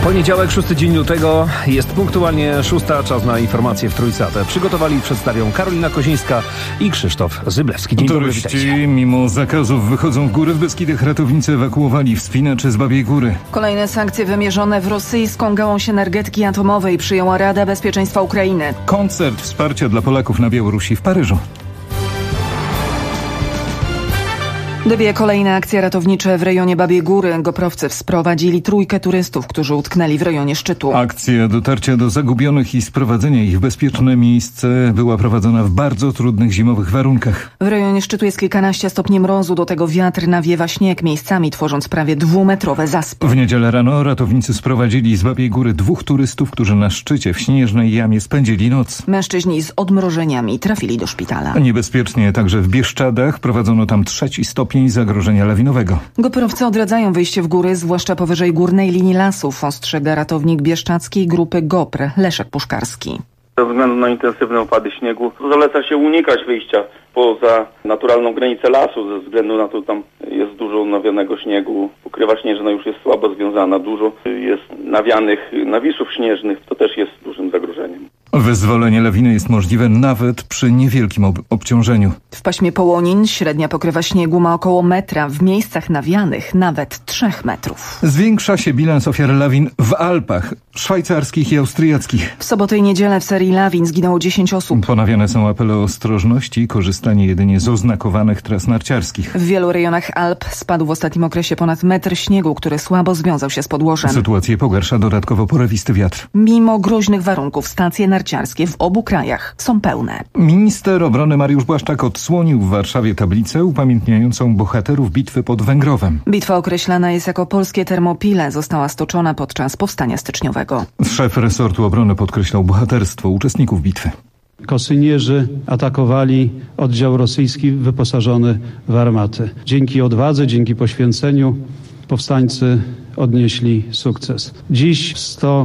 Poniedziałek, 6 dzień lutego, jest punktualnie 6, czas na informacje w Trójsatę. Przygotowali i przedstawią Karolina Kozińska i Krzysztof Zyblewski. Dzień dobry, witajcie. Turyści mimo zakazów wychodzą w góry. W Beskidach ratownicy ewakuowali wspinaczy z Babiej Góry. Kolejne sankcje wymierzone w rosyjską gałąź energetyki atomowej przyjęła Rada Bezpieczeństwa Ukrainy. Koncert wsparcia dla Polaków na Białorusi w Paryżu. Dwie kolejne akcje ratownicze w rejonie Babiej Góry. Goprowcy sprowadzili 3 turystów, którzy utknęli w rejonie szczytu. Akcja dotarcia do zagubionych i sprowadzenia ich w bezpieczne miejsce była prowadzona w bardzo trudnych zimowych warunkach. W rejonie szczytu jest kilkanaście stopni mrozu, do tego wiatr nawiewa śnieg, miejscami tworząc prawie 2-metrowe zaspy. W niedzielę rano ratownicy sprowadzili z Babiej Góry 2 turystów, którzy na szczycie w śnieżnej jamie spędzili noc. Mężczyźni z odmrożeniami trafili do szpitala. Niebezpiecznie także w Bieszczadach. Prowadzono tam 3. stopień zagrożenia lawinowego. Goprowcy odradzają wyjście w góry, zwłaszcza powyżej górnej linii lasów, ostrzega ratownik bieszczadzkiej grupy GOPR Leszek Puszkarski. Ze względu na intensywne opady śniegu zaleca się unikać wyjścia poza naturalną granicę lasu, ze względu na to, że tam jest dużo nawianego śniegu. Pokrywa śnieżna już jest słabo związana, dużo jest nawianych nawisów śnieżnych, to też jest dużym zagrożeniem. Wyzwolenie lawiny jest możliwe nawet przy niewielkim obciążeniu. W paśmie Połonin średnia pokrywa śniegu ma około metra, w miejscach nawianych nawet 3 metrów. Zwiększa się bilans ofiar lawin w Alpach szwajcarskich i austriackich. W sobotę i niedzielę w serii lawin zginęło 10 osób. Ponawiane są apele o ostrożność i korzystanie jedynie z oznakowanych tras narciarskich. W wielu rejonach Alp spadł w ostatnim okresie ponad metr śniegu, który słabo związał się z podłożem. Sytuację pogarsza dodatkowo porywisty wiatr. Mimo groźnych warunków stacje narciarskie w obu krajach są pełne. Minister obrony Mariusz Błaszczak odsłonił w Warszawie tablicę upamiętniającą bohaterów bitwy pod Węgrowem. Bitwa określana jest jako polskie Termopile, została stoczona podczas powstania styczniowego. Szef resortu obrony podkreślał bohaterstwo uczestników bitwy. Kosynierzy atakowali oddział rosyjski wyposażony w armaty. Dzięki odwadze, dzięki poświęceniu powstańcy odnieśli sukces. Dziś w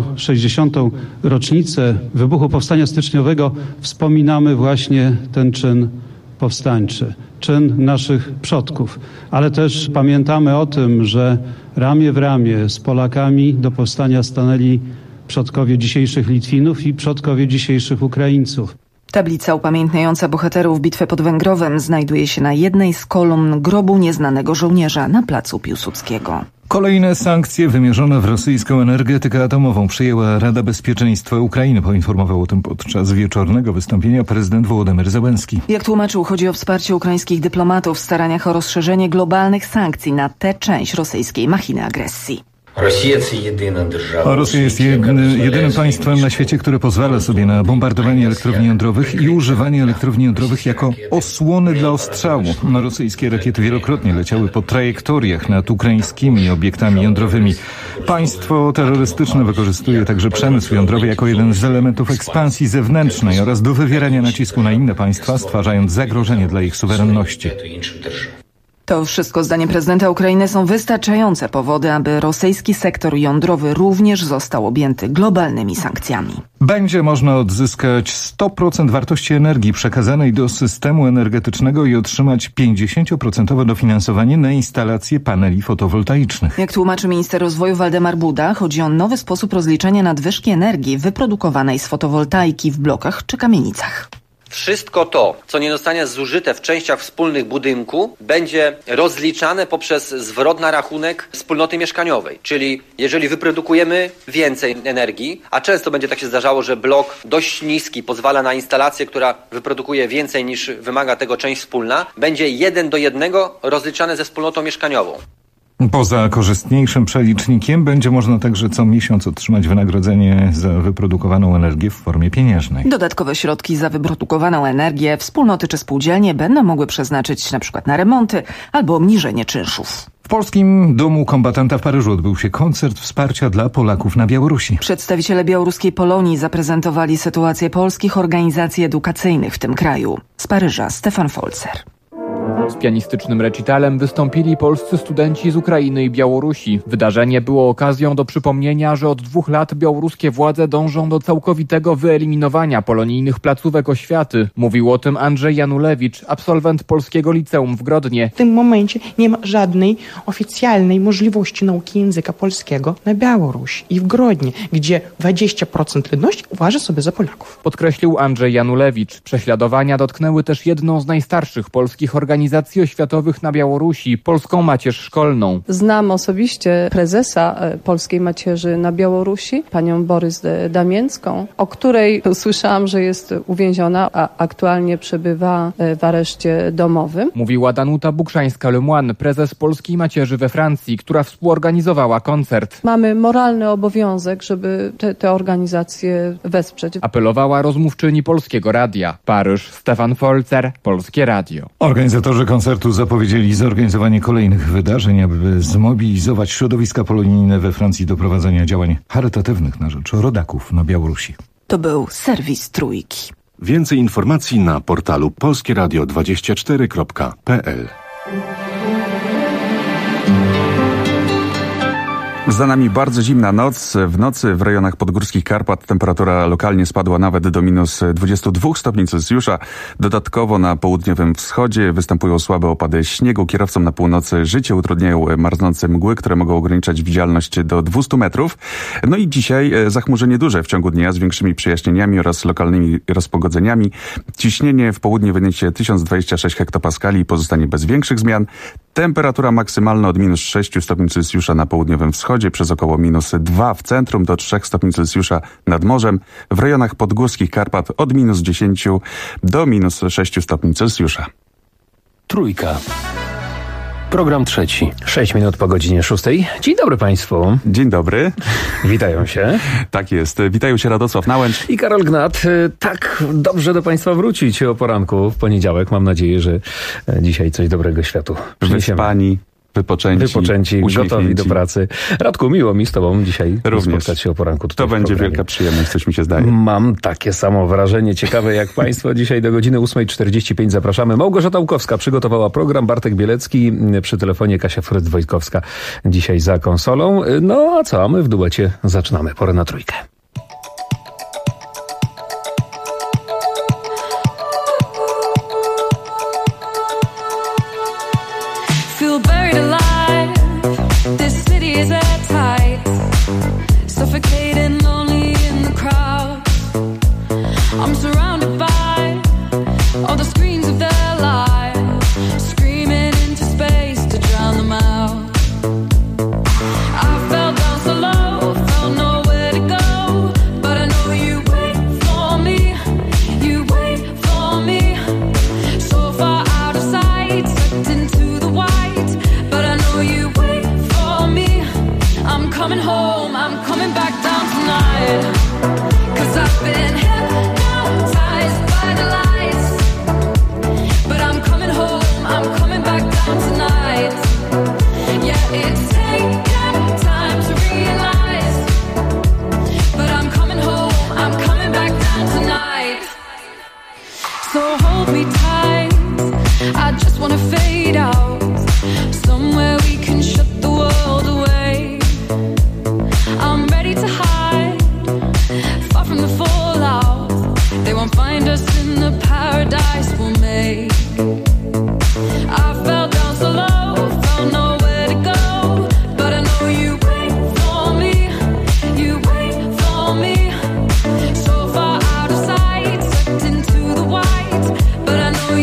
160. rocznicę wybuchu powstania styczniowego wspominamy właśnie ten czyn powstańczy, czyn naszych przodków, ale też pamiętamy o tym, że ramię w ramię z Polakami do powstania stanęli przodkowie dzisiejszych Litwinów i przodkowie dzisiejszych Ukraińców. Tablica upamiętniająca bohaterów bitwy pod Węgrowem znajduje się na jednej z kolumn grobu nieznanego żołnierza na placu Piłsudskiego. Kolejne sankcje wymierzone w rosyjską energetykę atomową przyjęła Rada Bezpieczeństwa Ukrainy. Poinformował o tym podczas wieczornego wystąpienia prezydent Wołodymyr Zełenski. Jak tłumaczył, chodzi o wsparcie ukraińskich dyplomatów w staraniach o rozszerzenie globalnych sankcji na tę część rosyjskiej machiny agresji. Rosja jest jedynym państwem na świecie, które pozwala sobie na bombardowanie elektrowni jądrowych i używanie elektrowni jądrowych jako osłony dla ostrzału. Rosyjskie rakiety wielokrotnie leciały po trajektoriach nad ukraińskimi obiektami jądrowymi. Państwo terrorystyczne wykorzystuje także przemysł jądrowy jako jeden z elementów ekspansji zewnętrznej oraz do wywierania nacisku na inne państwa, stwarzając zagrożenie dla ich suwerenności. To wszystko, zdaniem prezydenta Ukrainy, są wystarczające powody, aby rosyjski sektor jądrowy również został objęty globalnymi sankcjami. Będzie można odzyskać 100% wartości energii przekazanej do systemu energetycznego i otrzymać 50% dofinansowanie na instalację paneli fotowoltaicznych. Jak tłumaczy minister rozwoju Waldemar Buda, chodzi o nowy sposób rozliczania nadwyżki energii wyprodukowanej z fotowoltaiki w blokach czy kamienicach. Wszystko to, co nie zostanie zużyte w częściach wspólnych budynku, będzie rozliczane poprzez zwrot na rachunek wspólnoty mieszkaniowej. Czyli jeżeli wyprodukujemy więcej energii, a często będzie tak się zdarzało, że blok dość niski pozwala na instalację, która wyprodukuje więcej niż wymaga tego część wspólna, będzie 1:1 rozliczane ze wspólnotą mieszkaniową. Poza korzystniejszym przelicznikiem będzie można także co miesiąc otrzymać wynagrodzenie za wyprodukowaną energię w formie pieniężnej. Dodatkowe środki za wyprodukowaną energię wspólnoty czy spółdzielnie będą mogły przeznaczyć np. na remonty albo obniżenie czynszów. W Polskim Domu Kombatanta w Paryżu odbył się koncert wsparcia dla Polaków na Białorusi. Przedstawiciele białoruskiej Polonii zaprezentowali sytuację polskich organizacji edukacyjnych w tym kraju. Z Paryża Stefan Folzer. Z pianistycznym recitalem wystąpili polscy studenci z Ukrainy i Białorusi. Wydarzenie było okazją do przypomnienia, że od 2 lat białoruskie władze dążą do całkowitego wyeliminowania polonijnych placówek oświaty. Mówił o tym Andrzej Janulewicz, absolwent Polskiego Liceum w Grodnie. W tym momencie nie ma żadnej oficjalnej możliwości nauki języka polskiego na Białorusi i w Grodnie, gdzie 20% ludności uważa sobie za Polaków. Podkreślił Andrzej Janulewicz. Prześladowania dotknęły też jedną z najstarszych polskich organizacji oświatowych na Białorusi, Polską Macierz Szkolną. Znam osobiście prezesa Polskiej Macierzy na Białorusi, panią Borys Damięcką, o której usłyszałam, że jest uwięziona, a aktualnie przebywa w areszcie domowym. Mówiła Danuta Bukrzańska-Lemoine, prezes Polskiej Macierzy we Francji, która współorganizowała koncert. Mamy moralny obowiązek, żeby te organizacje wesprzeć. Apelowała rozmówczyni Polskiego Radia. Paryż, Stefan Folzer, Polskie Radio. Organizatorzy koncertu zapowiedzieli zorganizowanie kolejnych wydarzeń, aby zmobilizować środowiska polonijne we Francji do prowadzenia działań charytatywnych na rzecz rodaków na Białorusi. To był serwis Trójki. Więcej informacji na portalu polskieradio24.pl. Za nami bardzo zimna noc. W nocy w rejonach podgórskich Karpat temperatura lokalnie spadła nawet do minus 22 stopni Celsjusza. Dodatkowo na południowym wschodzie występują słabe opady śniegu. Kierowcom na północy życie utrudniają marznące mgły, które mogą ograniczać widzialność do 200 metrów. No i dzisiaj zachmurzenie duże w ciągu dnia z większymi przejaśnieniami oraz lokalnymi rozpogodzeniami. Ciśnienie w południe wyniesie 1026 hektopaskali i pozostanie bez większych zmian. Temperatura maksymalna od minus 6 stopni Celsjusza na południowym wschodzie, przez około minus 2 w centrum do 3 stopni Celsjusza nad morzem. W rejonach podgórskich Karpat od minus 10 do minus 6 stopni Celsjusza. Trójka. Program trzeci. 6 minut po godzinie 6. Dzień dobry Państwu. Dzień dobry. Witają się. Tak jest. Witają się Radosław Nałęcz i Karol Gnat. Tak dobrze do Państwa wrócić o poranku w poniedziałek. Mam nadzieję, że dzisiaj coś dobrego światu przyniesiemy. Wyspani, wypoczęci, gotowi do pracy. Radku, miło mi z Tobą dzisiaj spotkać się o poranku. To będzie wielka przyjemność, coś mi się zdaje. Mam takie samo wrażenie. Ciekawe jak Państwo. Dzisiaj do godziny 8:45 zapraszamy. Małgorzata Łukowska przygotowała program, Bartek Bielecki przy telefonie, Kasia Fryc-Wojtkowska dzisiaj za konsolą. No a co? My w duecie zaczynamy. Porę na trójkę. Suffocating lonely in the crowd. I'm surrounded by all the screens of their lives, screaming into space to drown them out. I fell down so low, felt nowhere to go, but I know you wait for me, you wait for me. So far out of sight, sucked into the white, but I know you wait for me. I'm coming home, I'm coming back down tonight, 'cause I've been hypnotized by the lights, but I'm coming home, I'm coming back down tonight. Yeah, it's taken time to realize, but I'm coming home, I'm coming back down tonight. So hold me tight, I just wanna fade out, somewhere we can shut the world away. I'm ready to hide, far from the fallout. They won't find us in the paradise we'll make. I fell down so low, found nowhere to go, but I know you wait for me, you wait for me. So far out of sight, sucked into the white, but I know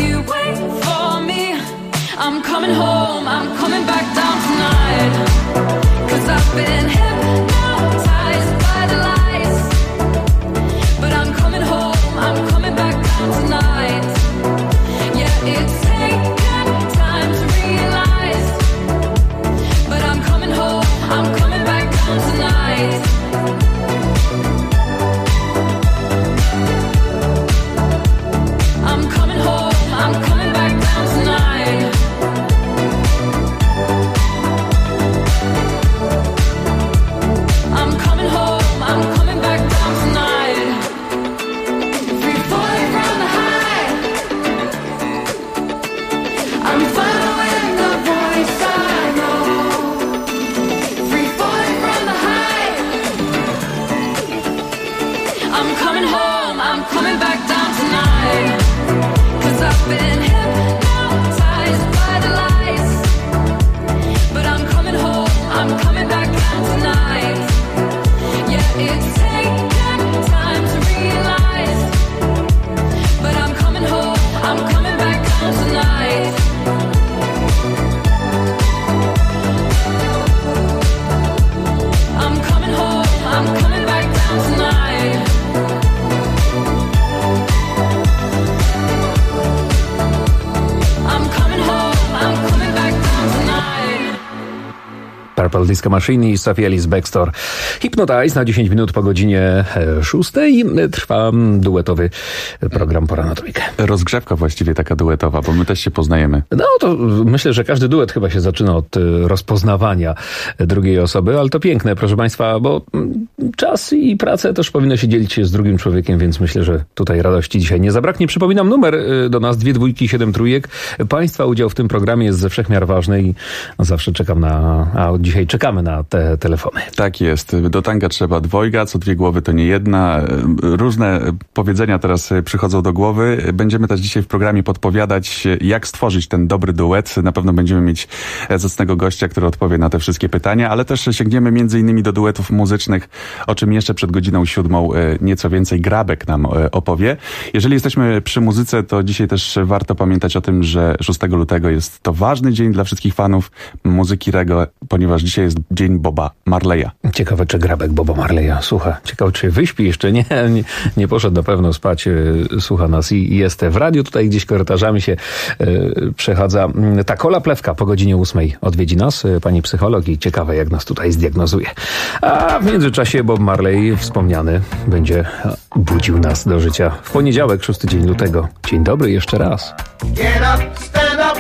Purple Disco Machine i Sophie Ellis Bextor. Hypnotize na 10 minut po godzinie 6 trwa duetowy program Pora na Trójkę. Rozgrzewka właściwie taka duetowa, bo my też się poznajemy. No to myślę, że każdy duet chyba się zaczyna od rozpoznawania drugiej osoby, ale to piękne, proszę Państwa, bo czas i pracę też powinno się dzielić z drugim człowiekiem, więc myślę, że tutaj radości dzisiaj nie zabraknie. Przypominam numer do nas 2 2 7 3. Państwa udział w tym programie jest ze wszechmiar ważny i zawsze dzisiaj czekamy na te telefony. Tak jest. Do tanga trzeba dwojga, co 2 głowy to nie jedna. Różne powiedzenia teraz przychodzą do głowy. Będziemy też dzisiaj w programie podpowiadać, jak stworzyć ten dobry duet. Na pewno będziemy mieć zacnego gościa, który odpowie na te wszystkie pytania, ale też sięgniemy między innymi do duetów muzycznych, o czym jeszcze przed godziną 7 nieco więcej Grabek nam opowie. Jeżeli jesteśmy przy muzyce, to dzisiaj też warto pamiętać o tym, że 6 lutego jest to ważny dzień dla wszystkich fanów muzyki reggae, ponieważ dzisiaj jest dzień Boba Marleya. Ciekawe, czy Grabek Boba Marleya słucha. Ciekawe, czy wyśpi jeszcze. Nie poszedł na pewno spać. Słucha nas i jest w radiu. Tutaj gdzieś korytarzami się przechadza. Ta Kola Plewka po godzinie 8 odwiedzi nas, pani psycholog, i ciekawe, jak nas tutaj zdiagnozuje. A w międzyczasie Bob Marley wspomniany będzie budził nas do życia w poniedziałek, 6 dzień lutego. Dzień dobry jeszcze raz. Get up, stand up.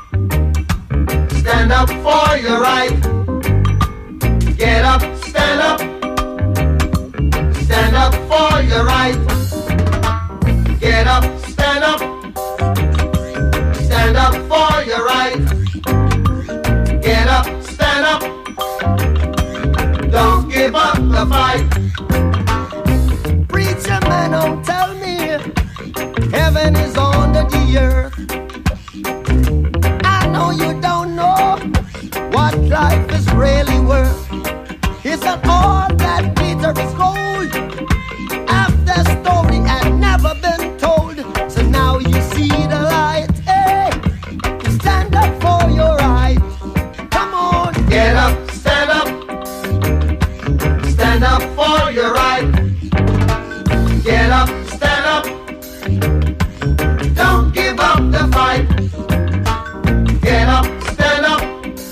Stand up for your right. Get up, stand up. Stand up for your right. Get up, stand up. Stand up for your right. Get up, stand up. Don't give up the fight. Preacher man, don't tell me heaven is under the earth. I know you don't know what life is really worth. It's not all that glitter is gold. Half the story had never been told. So now you see the light. Hey, stand up for your right. Come on, get up, stand up. Stand up for your right. Get up, stand up. Don't give up the fight. Get up, stand up.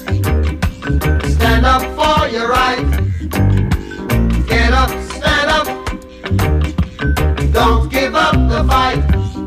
Stand up for your right. Get up, stand up. Don't give up the fight.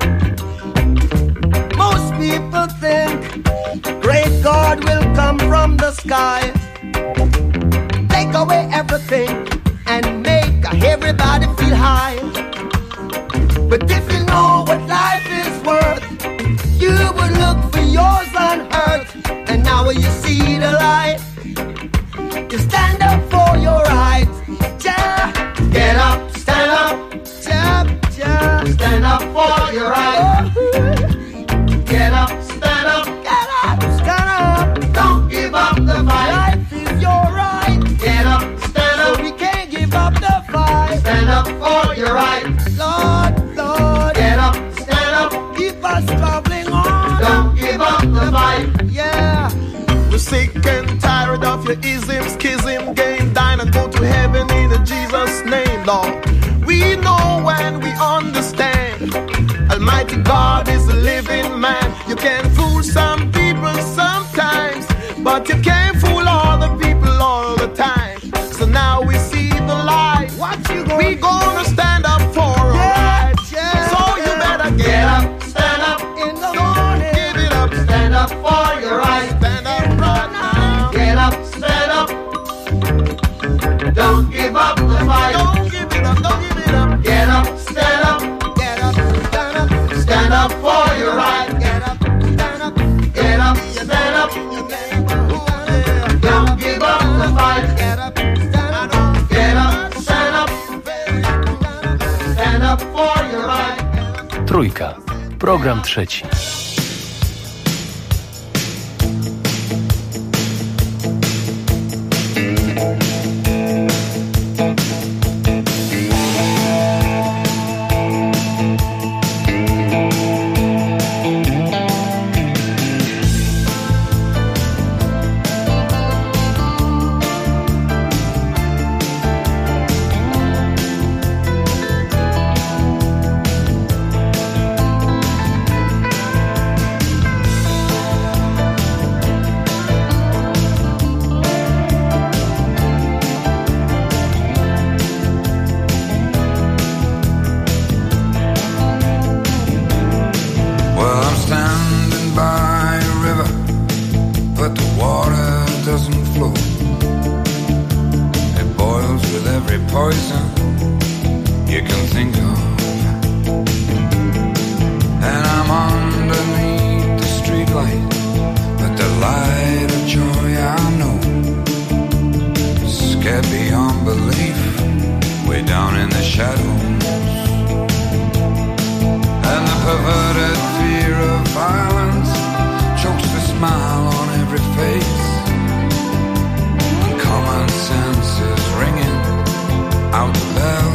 Most people think great God will come from the sky, take away everything and make everybody feel high. But if you know what life is worth, you would look for yours on earth. And now you see the light, you stand up for your rights. Yeah. Get up, stand up. Yeah, yeah. Stand up for your rights. Get up, stand up. Get up, stand up. Don't give up the fight. Life is your right. Get up, stand up. So we can't give up the fight. Stand up for your right. Lord, Lord. Get up, stand up. Keep us traveling on. Don't give up the fight. Yeah. We're sick and tired of your ism, schism, game, dine and go to heaven in Jesus' name, Lord. We know and we understand. Almighty God is a living man. You can fool some people sometimes, but you can't fool all the people all the time. So now we see the light. What you gonna we gonna stand up for our rights. Yeah, so you better get up, stand up in the morning. Give it up, stand up for your right. Stand up right now. Get up, stand up. Don't give up the fight. Don't give it up, don't give it up. Get up, stand up. Get up, stand up. Stand up for your right. Get up, stand up. Get up, stand up. Don't give up the fight. Get up, stand up. Get up, stand up. Stand up for your right. Trójka. Program trzeci. person you can think of. And I'm underneath the streetlight, but the light of joy I know is scared beyond belief, way down in the shadows. And the perverted fear of violence chokes the smile on every face. And common sense is ringing out the bell.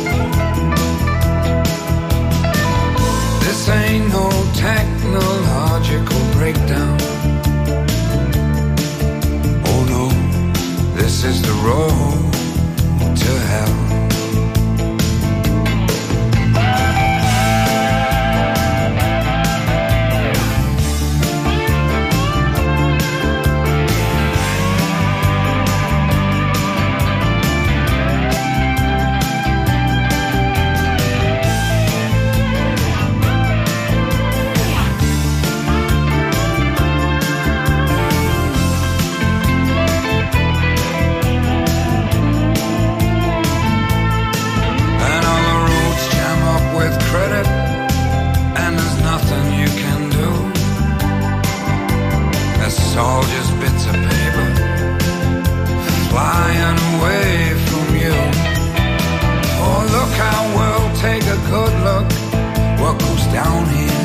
This ain't no technological breakdown. Oh no, this is the road to hell. All just bits of paper flying away from you. Oh, look how we'll take a good look what goes down here.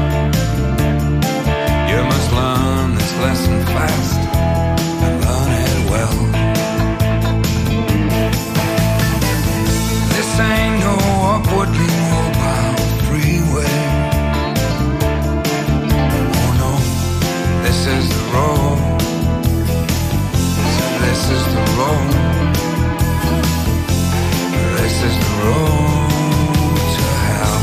You must learn this lesson fast and learn it well. This ain't no upwardly mobile freeway. This is the road. This is the road. This is the road to hell.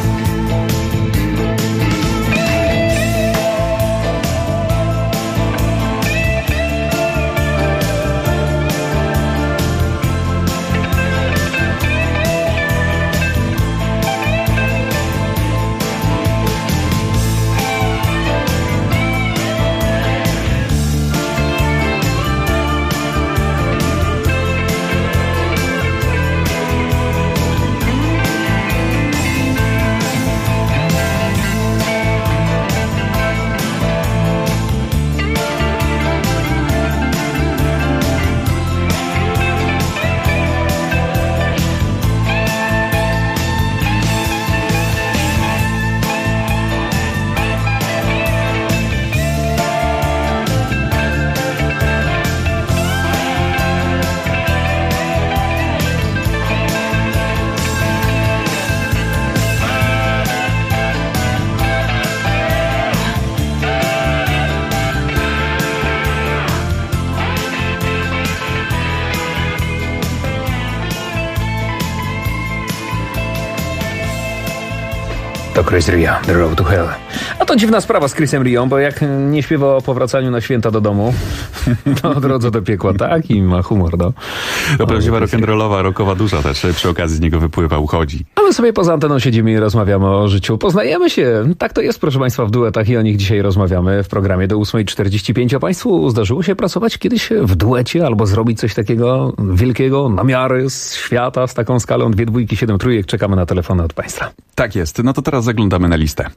To Chris Ria, The Road to Hell. A to dziwna sprawa z Chrisem Rią, bo jak nie śpiewa o powracaniu na święta do domu, to o drodze do piekła, tak? I ma humor, no. To prawdziwa rock'n'rollowa, rockowa dusza też przy okazji z niego wypływa, uchodzi. A my sobie poza anteną siedzimy i rozmawiamy o życiu. Poznajemy się. Tak to jest, proszę Państwa, w duetach i o nich dzisiaj rozmawiamy w programie do 8:45. A Państwu zdarzyło się pracować kiedyś w duecie albo zrobić coś takiego wielkiego, na miarę z świata, z taką skalą 2 dwójki, 7 trójek? Czekamy na telefony od Państwa. Tak jest. No to teraz zaglądamy na listę.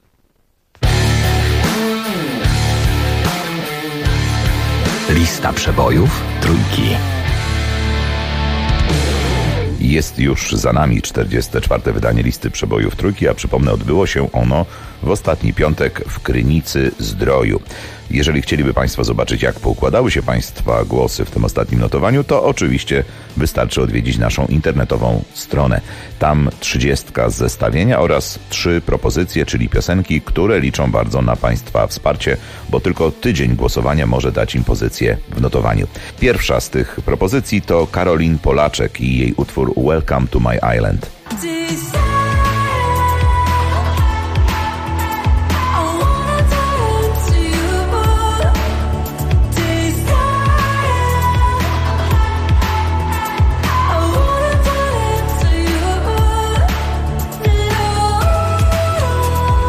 Lista przebojów trójki. Jest już za nami 44. wydanie listy przebojów trójki, a przypomnę, odbyło się ono w ostatni piątek w Krynicy Zdroju. Jeżeli chcieliby Państwo zobaczyć, jak poukładały się Państwa głosy w tym ostatnim notowaniu, to oczywiście wystarczy odwiedzić naszą internetową stronę. Tam 30 z zestawienia oraz 3 propozycje, czyli piosenki, które liczą bardzo na Państwa wsparcie, bo tylko tydzień głosowania może dać im pozycję w notowaniu. Pierwsza z tych propozycji to Karolin Polaczek i jej utwór Welcome to My Island.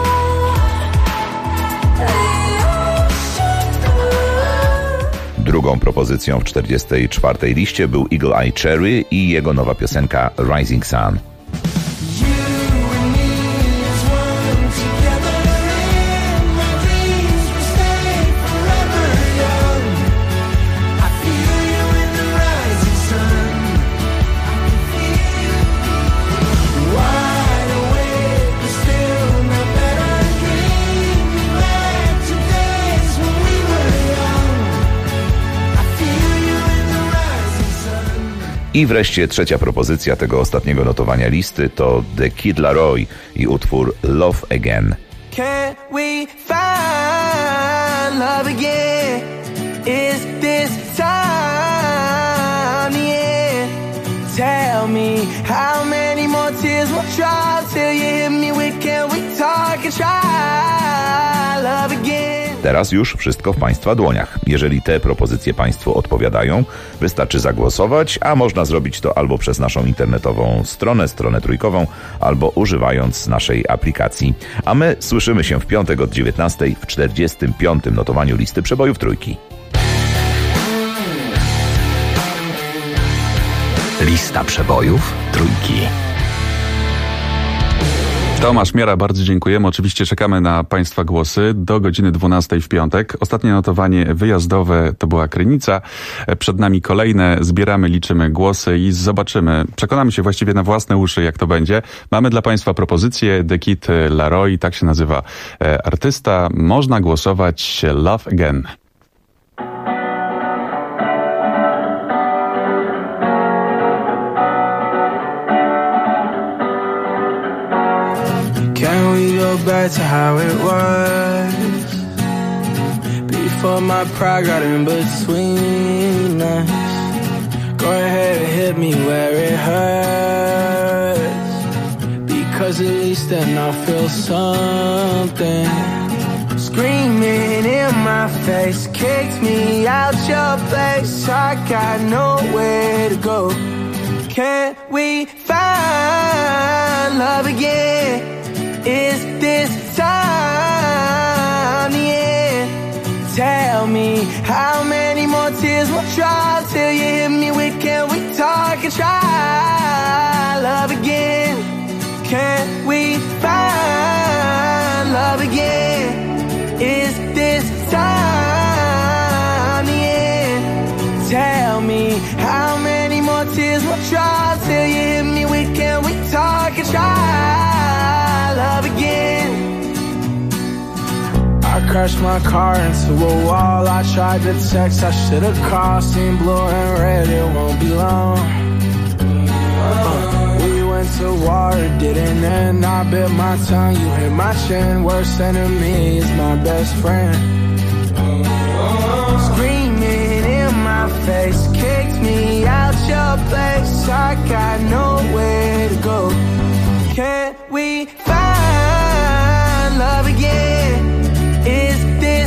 Drugą Drugą propozycją w 44. liście był Eagle Eye Cherry i jego nowa piosenka Rising Sun. I wreszcie trzecia propozycja tego ostatniego notowania listy to The Kid Laroi i utwór Love Again. Can we find love again? Is this time the end? Tell me how many more tears will drop till you hit me with can we talk and try love again? Teraz już wszystko w Państwa dłoniach. Jeżeli te propozycje Państwu odpowiadają, wystarczy zagłosować, a można zrobić to albo przez naszą internetową stronę trójkową, albo używając naszej aplikacji. A my słyszymy się w piątek od 19 w 45. notowaniu listy przebojów trójki. Lista przebojów trójki. Tomasz Miara, bardzo dziękujemy. Oczywiście czekamy na Państwa głosy do godziny 12 w piątek. Ostatnie notowanie wyjazdowe to była Krynica. Przed nami kolejne. Zbieramy, liczymy głosy i zobaczymy. Przekonamy się właściwie na własne uszy, jak to będzie. Mamy dla Państwa propozycję The Kid Laroi, tak się nazywa artysta. Można głosować Love Again. Can we go back to how it was before my pride got in between us? Go ahead and hit me where it hurts, because at least then I'll feel something. Screaming in my face, kicked me out your place, I got nowhere to go. Can we find love again? Is this time the end? Tell me how many more tears will drop till you hit me with can we talk and try love again? Can we find love again? Is this time the end? Tell me how many more tears will drop till you hit me with can we talk and try love again? I crashed my car into a wall. I tried to text, I should've called. Seen blue and red, it won't be long. We went to war, it didn't end. I bit my tongue, you hit my chin. Worst enemy is my best friend. Screaming in my face, kicked me out your place, I got nowhere to go. Can we find love again? Is this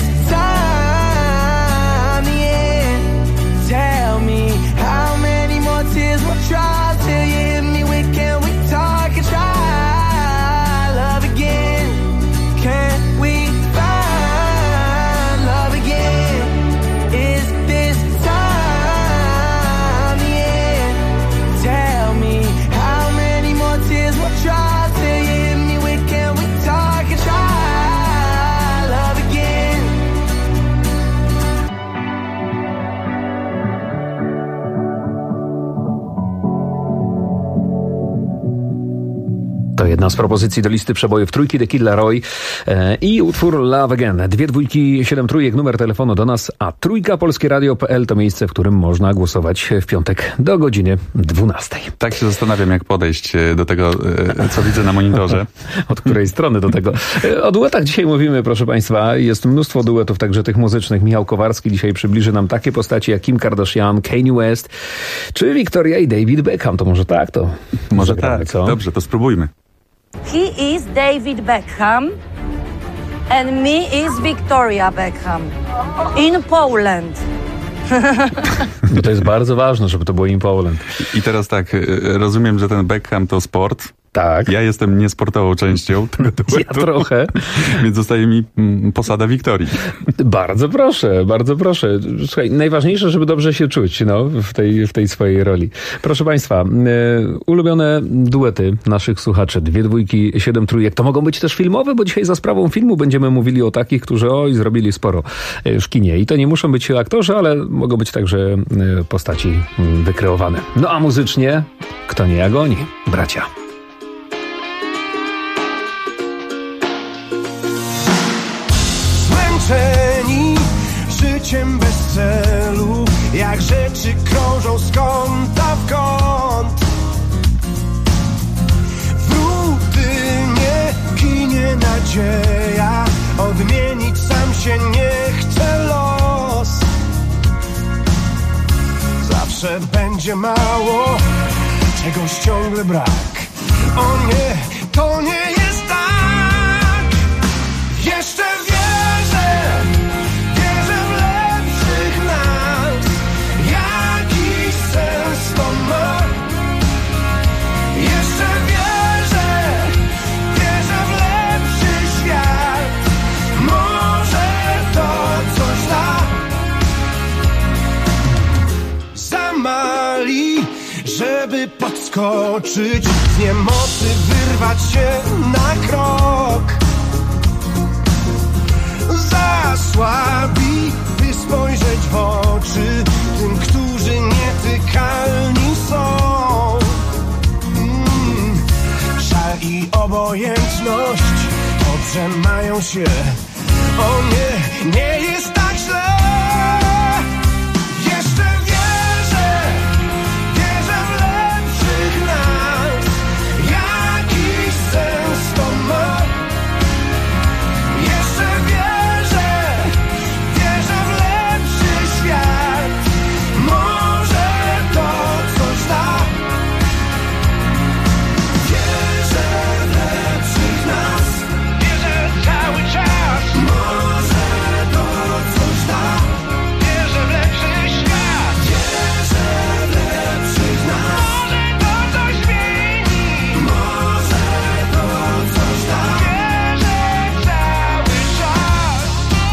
time the end? Tell me how many more tears will drop till you hit me with can we talk and try love again? Can we find love again? Is this time the end? Tell me how many more tears will drop till you hit me with can we talk and try love again? To jedna z propozycji do listy przebojów trójki The Kid Laroi i utwór Love Again. 2 dwójki, 7 trójek, numer telefonu do nas, a trójka polskieradio.pl to miejsce, w którym można głosować w piątek do godziny 12. Tak się zastanawiam, jak podejść do tego, co widzę na monitorze. Od której strony do tego. O duetach dzisiaj mówimy, proszę Państwa. Jest mnóstwo duetów, także tych muzycznych. Michał Kowarski dzisiaj przybliży nam takie postaci jak Kim Kardashian, Kanye West, czy Victoria i David Beckham. To może tak, to może zagramy, tak. co? Dobrze, to spróbujmy. He is David Beckham and me is Victoria Beckham in Poland. Bo to jest bardzo ważne, żeby to było in Poland. I teraz tak, rozumiem, że ten Beckham to sport. Tak. Ja jestem niesportową częścią tego duetu. Ja trochę. Więc zostaje mi posada Wiktorii. Bardzo proszę, bardzo proszę. Słuchaj, najważniejsze, żeby dobrze się czuć w tej swojej roli. Proszę Państwa, ulubione duety naszych słuchaczy. 2 dwójki, 7 trójek. To mogą być też filmowe, bo dzisiaj za sprawą filmu będziemy mówili o takich, którzy zrobili sporo w kinie. I to nie muszą być aktorzy, ale mogą być także postaci wykreowane. No a muzycznie, kto nie jak oni, bracia. Zmęczeni życiem bez celu, jak rzeczy krążą z kąta w kąt. W rutynie ginie nadzieja, odmienić sam się nie chce los. Zawsze będzie mało, czegoś ciągle brak. O nie, to nie jest tak. Jeszcze wierzę w lepszych nas. Jakiś sens to ma. Jeszcze wierzę w lepszy świat. Może to coś da. Za mali, żeby podskoczyć, z niemocy wyrwać się na krok. Za słabi, by spojrzeć w oczy tym, którzy nietykalni są. Żal i obojętność otrzemają się. O nie, nie jest tak źle. Jeszcze wierzę w lepszych nas. Jakiś sens to ma. Jeszcze wierzę w lepszy świat. Może to coś da. Wierzę w lepszych nas. Wierzę cały czas. Może to coś da. Wierzę w lepszy świat. Wierzę w lepszych nas. Może to coś zmieni. Może to coś da. Wierzę cały czas.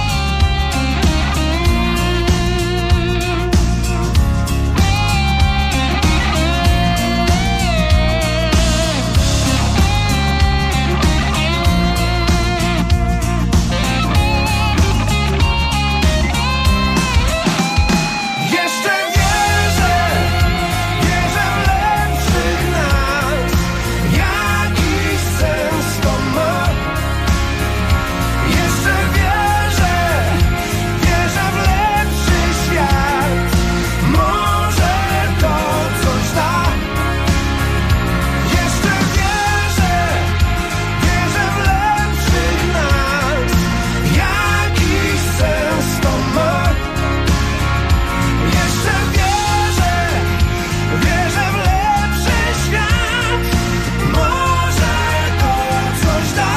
Jeszcze wierzę w lepszych nas. Jakiś sens to ma. Jeszcze wierzę w lepszy świat. Może to coś da. Jeszcze wierzę w lepszych nas. Jakiś sens to ma. Jeszcze wierzę w lepszy świat. Może to coś da.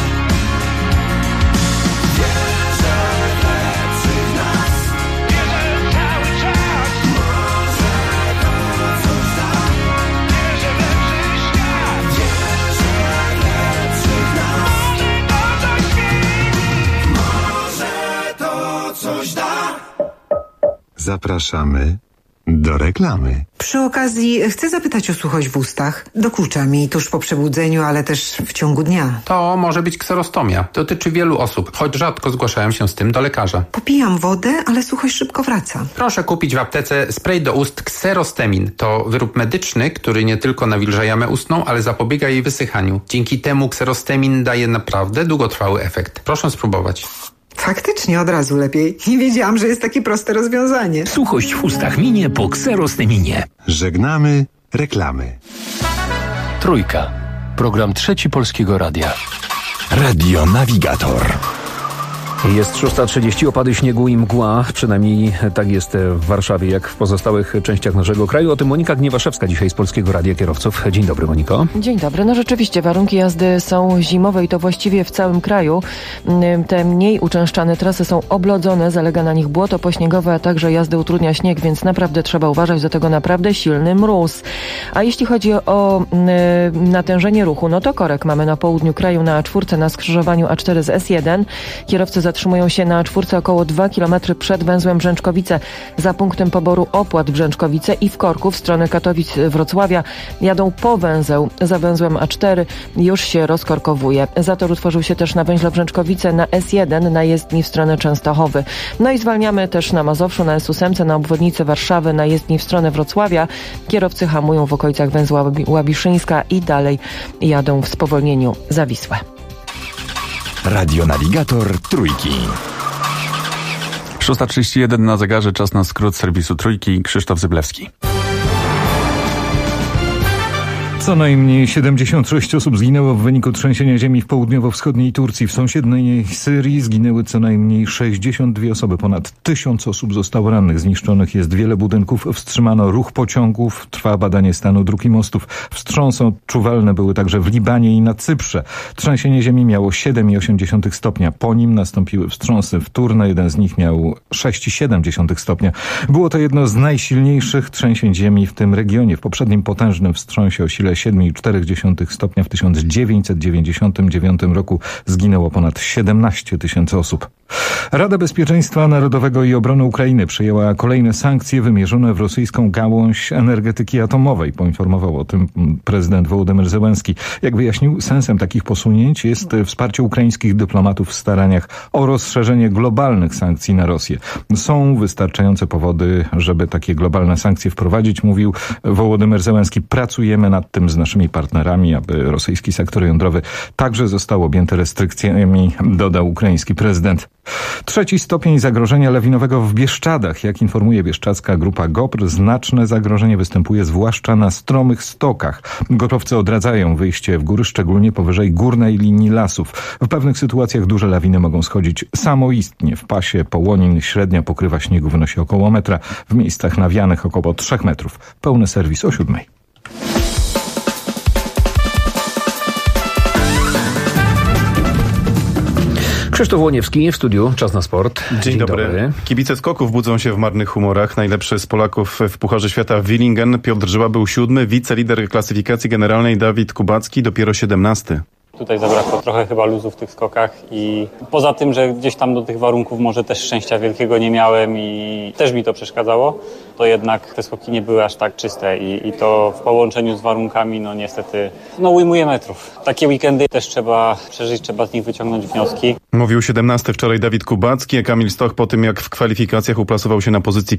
Wierzę w lepszych nas. Wierzę cały czas. Może to coś da. Wierzę w lepszy świat. Wierzę w lepszych nas. Może to coś zmieni. Może to coś da. Zapraszamy do reklamy. Przy okazji chcę zapytać o suchość w ustach. Dokucza mi tuż po przebudzeniu, ale też w ciągu dnia. To może być kserostomia. Dotyczy wielu osób, choć rzadko zgłaszają się z tym do lekarza. Popijam wodę, ale suchość szybko wraca. Proszę kupić w aptece spray do ust Kserostemin. To wyrób medyczny, który nie tylko nawilża jamę ustną, ale zapobiega jej wysychaniu. Dzięki temu Kserostemin daje naprawdę długotrwały efekt. Proszę spróbować. Faktycznie od razu lepiej. Nie wiedziałam, że jest takie proste rozwiązanie. Suchość w ustach minie po Kserosteminie. Żegnamy reklamy. Trójka. Program Trzeci Polskiego Radia. Radio Navigator. Jest 6:30, opady śniegu i mgła, przynajmniej tak jest w Warszawie, jak w pozostałych częściach naszego kraju. O tym Monika Gniewaszewska dzisiaj z Polskiego Radia Kierowców. Dzień dobry, Moniko. Dzień dobry. No rzeczywiście warunki jazdy są zimowe i to właściwie w całym kraju. Te mniej uczęszczane trasy są oblodzone, zalega na nich błoto pośniegowe, a także jazdę utrudnia śnieg, więc naprawdę trzeba uważać, do tego naprawdę silny mróz. A jeśli chodzi o natężenie ruchu, no to korek mamy na południu kraju na A4 na skrzyżowaniu A4 z S1. Kierowcy zatrzymują się na A4 około 2 km przed węzłem Brzęczkowice za punktem poboru opłat Brzęczkowice i w korku w stronę Katowic-Wrocławia jadą po węzeł. Za węzłem A4 już się rozkorkowuje. Zator utworzył się też na węźle Brzęczkowice na S1 na jezdni w stronę Częstochowy. No i zwalniamy też na Mazowszu na S8 na obwodnicy Warszawy na jezdni w stronę Wrocławia. Kierowcy hamują w okolicach węzła Łabiszyńska i dalej jadą w spowolnieniu za Wisłę. Radionawigator Trójki. 6:31 na zegarze, czas na skrót serwisu Trójki. Krzysztof Zyblewski. Co najmniej 76 osób zginęło w wyniku trzęsienia ziemi w południowo-wschodniej Turcji. W sąsiedniej Syrii zginęły co najmniej 62 osoby. Ponad 1000 osób zostało rannych. Zniszczonych jest wiele budynków. Wstrzymano ruch pociągów. Trwa badanie stanu dróg i mostów. Wstrząsy odczuwalne były także w Libanie i na Cyprze. Trzęsienie ziemi miało 7,8 stopnia. Po nim nastąpiły wstrząsy w Turne. Jeden z nich miał 6,7 stopnia. Było to jedno z najsilniejszych trzęsień ziemi w tym regionie. W poprzednim potężnym wstrząsie o sile 7,4 stopnia w 1999 roku zginęło ponad 17 000 osób. Rada Bezpieczeństwa Narodowego i Obrony Ukrainy przyjęła kolejne sankcje wymierzone w rosyjską gałąź energetyki atomowej. Poinformował o tym prezydent Wołodymyr Zełenski. Jak wyjaśnił, sensem takich posunięć jest wsparcie ukraińskich dyplomatów w staraniach o rozszerzenie globalnych sankcji na Rosję. Są wystarczające powody, żeby takie globalne sankcje wprowadzić, mówił Wołodymyr Zełenski. Pracujemy nad tym z naszymi partnerami, aby rosyjski sektor jądrowy także został objęty restrykcjami, dodał ukraiński prezydent. 3. stopień zagrożenia lawinowego w Bieszczadach. Jak informuje bieszczadzka grupa GOPR, znaczne zagrożenie występuje zwłaszcza na stromych stokach. Goprowcy odradzają wyjście w góry, szczególnie powyżej górnej linii lasów. W pewnych sytuacjach duże lawiny mogą schodzić samoistnie. W pasie Połonin średnia pokrywa śniegu wynosi około metra, w miejscach nawianych około 3 metrów. Pełny serwis o 7:00. Krzysztof Łoniewski w studiu, czas na sport. Dzień dobry. Kibice skoków budzą się w marnych humorach. Najlepszy z Polaków w Pucharze Świata w Willingen, Piotr Żyła, był 7., wicelider klasyfikacji generalnej Dawid Kubacki dopiero 17. Tutaj zabrakło trochę chyba luzu w tych skokach i poza tym, że gdzieś tam do tych warunków może też szczęścia wielkiego nie miałem i też mi to przeszkadzało, to jednak te skoki nie były aż tak czyste i to w połączeniu z warunkami, no niestety, ujmuje metrów. Takie weekendy też trzeba przeżyć, trzeba z nich wyciągnąć wnioski. Mówił 17 wczoraj Dawid Kubacki, a Kamil Stoch po tym jak w kwalifikacjach uplasował się na pozycji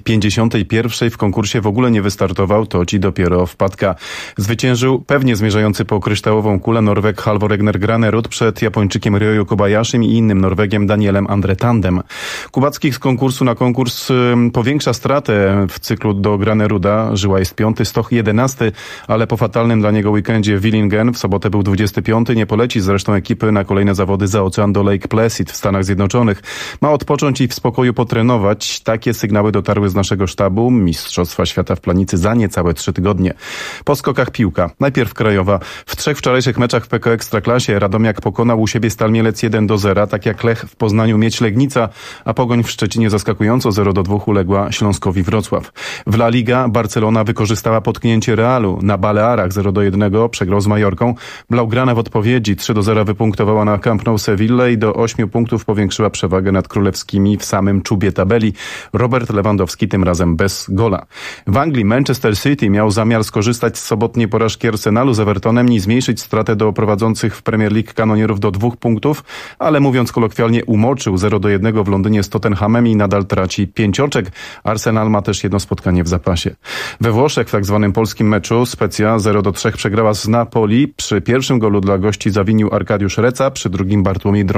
51. w konkursie w ogóle nie wystartował, to ci dopiero wpadka. Zwyciężył pewnie zmierzający po kryształową kulę Norweg Halvor Egner Granerud przed Japończykiem Ryoyu Kobayashim i innym Norwegiem Danielem Andretandem. Kubacki z konkursu na konkurs powiększa stratę w cyklu do Graneruda. Żyła jest 5., Stoch 11, ale po fatalnym dla niego weekendzie w Willingen w sobotę był 25. Nie poleci zresztą ekipy na kolejne zawody za ocean do Lake Placid w Stanach Zjednoczonych. Ma odpocząć i w spokoju potrenować. Takie sygnały dotarły z naszego sztabu. Mistrzostwa Świata w Planicy za niecałe 3 tygodnie. Po skokach piłka. Najpierw krajowa. W 3 wczorajszych meczach w PKO Ekstraklasie Radomiak pokonał u siebie Stal Mielec 1-0, tak jak Lech w Poznaniu Miedź Legnica, a Pogoń w Szczecinie zaskakująco 0-2 uległa Śląskowi Wrocław. W La Liga Barcelona wykorzystała potknięcie Realu. Na Balearach 0-1 przegrał z Majorką. Blaugrana w odpowiedzi 3-0 wypunktowała na Camp Nou Seville i do 8 punktów powiększyła przewagę nad królewskimi w samym czubie tabeli. Robert Lewandowski tym razem bez gola. W Anglii Manchester City miał zamiar skorzystać z sobotniej porażki Arsenalu z Evertonem i zmniejszyć stratę do prowadzących w Premier League kanonierów do 2 punktów, ale mówiąc kolokwialnie umoczył 0-1 w Londynie z Tottenhamem i nadal traci 5 oczek. Arsenal ma też jedno spotkanie w zapasie. We Włoszech w tak zwanym polskim meczu Specja 0-3 przegrała z Napoli. Przy pierwszym golu dla gości zawinił Arkadiusz Reca, przy drugim Bartłomiej Drągowski,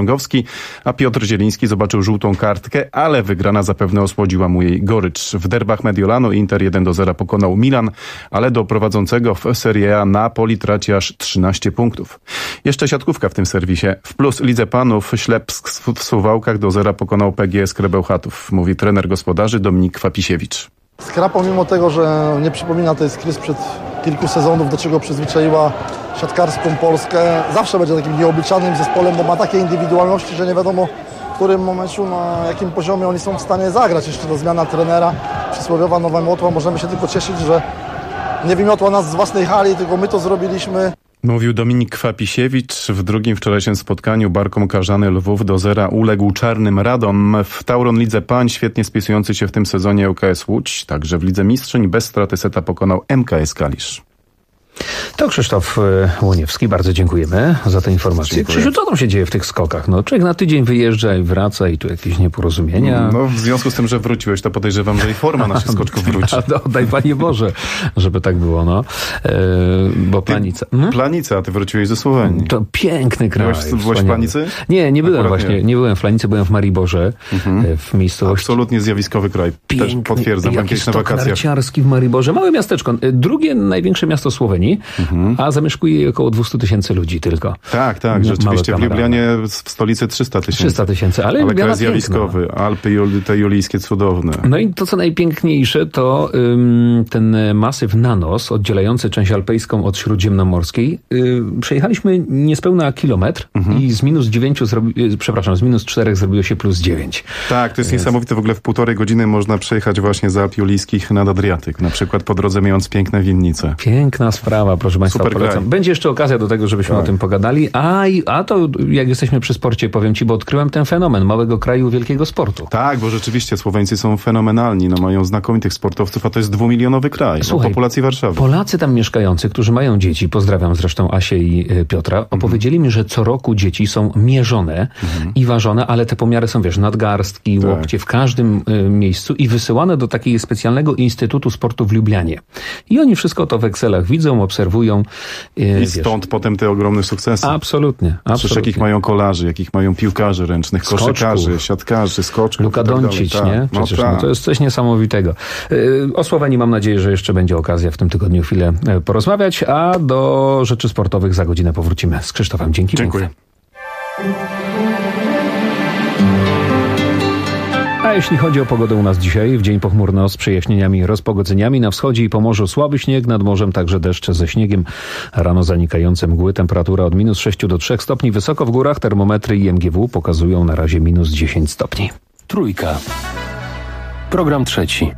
a Piotr Zieliński zobaczył żółtą kartkę, ale wygrana zapewne osłodziła mu jej gorycz. W derbach Mediolanu Inter 1-0 pokonał Milan, ale do prowadzącego w Serie A Napoli traci aż 13 punktów. Jeszcze siatkówka w tym serwisie. W plus Lidze Panów Ślepsk w Suwałkach do 0 pokonał PGS Krebełchatów, mówi trener gospodarzy Dominik Kwapisiewicz. Skra pomimo tego, że nie przypomina tej Skry sprzed kilku sezonów, do czego przyzwyczaiła siatkarską Polskę, zawsze będzie takim nieobliczalnym zespołem, bo ma takie indywidualności, że nie wiadomo w którym momencie, na jakim poziomie oni są w stanie zagrać. Jeszcze do zmiana trenera, przysłowiowa nowa Miotła, możemy się tylko cieszyć, że nie wymiotła nas z własnej hali, tylko my to zrobiliśmy. Mówił Dominik Kwapisiewicz. W drugim wczorajszym spotkaniu Barkom Karzany Lwów do 0 uległ Czarnym Radom. W Tauron Lidze Pań świetnie spisujący się w tym sezonie ŁKS Łódź, także w Lidze Mistrzyń bez straty seta pokonał MKS Kalisz. To Krzysztof Łoniewski, bardzo dziękujemy za te informacje. Krzysiu, co tam się dzieje w tych skokach? No, człowiek na tydzień wyjeżdża i wraca i tu jakieś nieporozumienia. No, w związku z tym, że wróciłeś, to podejrzewam, że i forma naszych skoczków wróci. Daj Panie Boże, żeby tak było, no. Bo Planica... Planica, a ty wróciłeś ze Słowenii. To piękny kraj. Byłeś w Planicy? Nie byłem właśnie. Nie byłem w Planicy, byłem w Mariborze, w miejscowości. Absolutnie zjawiskowy kraj. Też potwierdzam. Jakiś stok narciarski w Mariborze. Małe miasteczko. Drugie największe miasto Słowenii. A zamieszkuje jej około 200 000 ludzi tylko. Tak, rzeczywiście w Lublianie w stolicy 300 000. 300 000, ale kraj zjawiskowy. Alpy te julijskie cudowne. No i to, co najpiękniejsze, to ten masyw Nanos, oddzielający część alpejską od śródziemnomorskiej. Przejechaliśmy niespełna kilometr i z minus 4 zrobiło się plus 9. Tak, to jest niesamowite. W ogóle w 1,5 godziny można przejechać właśnie z Alp Julijskich nad Adriatyk. Na przykład po drodze mając piękne winnice. Piękna sprawa, proszę Państwa, super polecam. kraj. Będzie jeszcze okazja do tego, żebyśmy o tym pogadali. A to jak jesteśmy przy sporcie, powiem Ci, bo odkryłem ten fenomen małego kraju wielkiego sportu. Tak, bo rzeczywiście Słoweńcy są fenomenalni. No, mają znakomitych sportowców, a to jest 2-milionowy kraj. Słuchaj, o populacji Warszawy. Polacy tam mieszkający, którzy mają dzieci, pozdrawiam zresztą Asię i Piotra, opowiedzieli mi, że co roku dzieci są mierzone i ważone, ale te pomiary są, nadgarstki, łokcie w każdym miejscu i wysyłane do takiego specjalnego Instytutu Sportu w Lublianie. I oni wszystko to w Excelach widzą, obserwują. I stąd potem te ogromne sukcesy. Absolutnie. Przecież jakich mają kolarzy, jakich mają piłkarzy ręcznych, koszykarzy, siatkarzy, skoczków. Luka Doncic, nie? Przecież to jest coś niesamowitego. O Słowenii mam nadzieję, że jeszcze będzie okazja w tym tygodniu chwilę porozmawiać, a do rzeczy sportowych za godzinę powrócimy z Krzysztofem. Dziękuję. A jeśli chodzi o pogodę u nas dzisiaj, w dzień pochmurno z przejaśnieniami i rozpogodzeniami. Na wschodzie i Pomorzu słaby śnieg, nad morzem także deszcze ze śniegiem. Rano zanikające mgły, temperatura od minus 6 do 3 stopni. Wysoko w górach termometry i MGW pokazują na razie minus 10 stopni. Trójka. Program trzeci.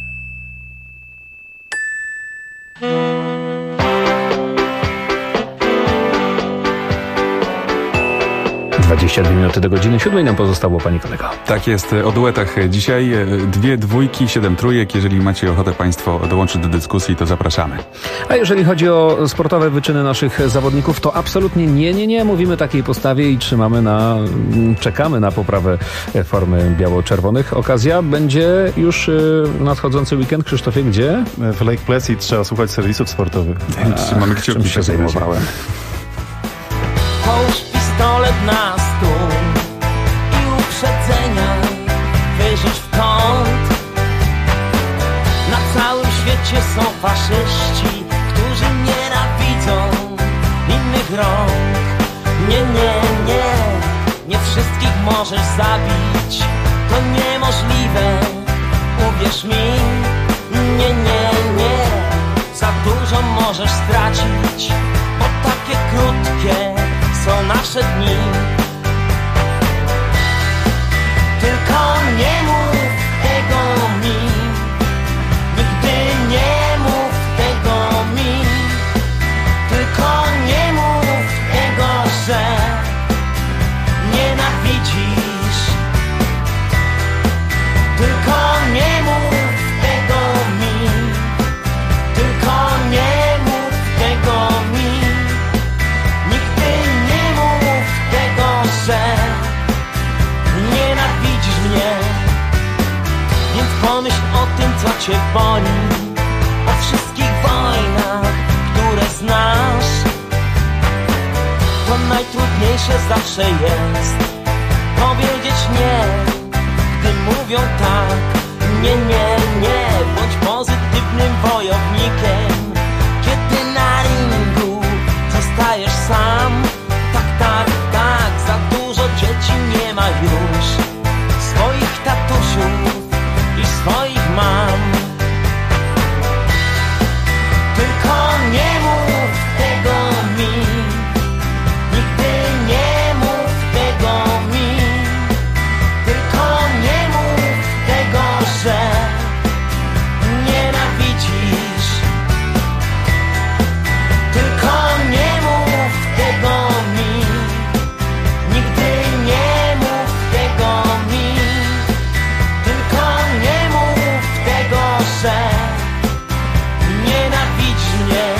22 minuty do godziny 7 nam pozostało, Pani kolego. Tak jest, o duetach dzisiaj 2 dwójki, 7 trójek. Jeżeli macie ochotę Państwo dołączyć do dyskusji, to zapraszamy. A jeżeli chodzi o sportowe wyczyny naszych zawodników, to absolutnie nie mówimy takiej postawie i czekamy na poprawę formy biało-czerwonych. Okazja będzie już nadchodzący weekend. Krzysztofie, gdzie? W Lake Placid trzeba słuchać serwisów sportowych. Mamy kciuki, czym się zajmowałem. Połóż pistolet na stół i uprzedzenia wyrzuć w kąt. Na całym świecie są faszyści, którzy nienawidzą innych rąk. Nie wszystkich możesz zabić, to niemożliwe, uwierz mi. Nie, za dużo możesz stracić, bo takie krótkie są nasze dni. Tylko nie mów tego mi, nigdy nie mów tego mi. Tylko nie mów tego, że nienawidzisz. Tylko nie mów tego mi, tylko nie mów tego mi. Nigdy nie mów tego, że nienawidzisz mnie. Więc pomyśl o tym, co cię boli, o wszystkich wojnach, które znasz. To najtrudniejsze zawsze jest, powiedzieć nie, gdy mówią tak. Nie, nie, nie, bądź pozytywnym wojownikiem. Kiedy na ringu zostajesz sam, tak, tak, tak, za dużo dzieci nie ma już. Swoich tatusiów i swoich mam. Tylko nie mów tego mi, nigdy nie mów tego mi. Tylko nie mów tego, że nienawidzisz. Tylko nie mów tego mi, nigdy nie mów tego mi. Tylko nie mów tego, że nienawidzi mnie.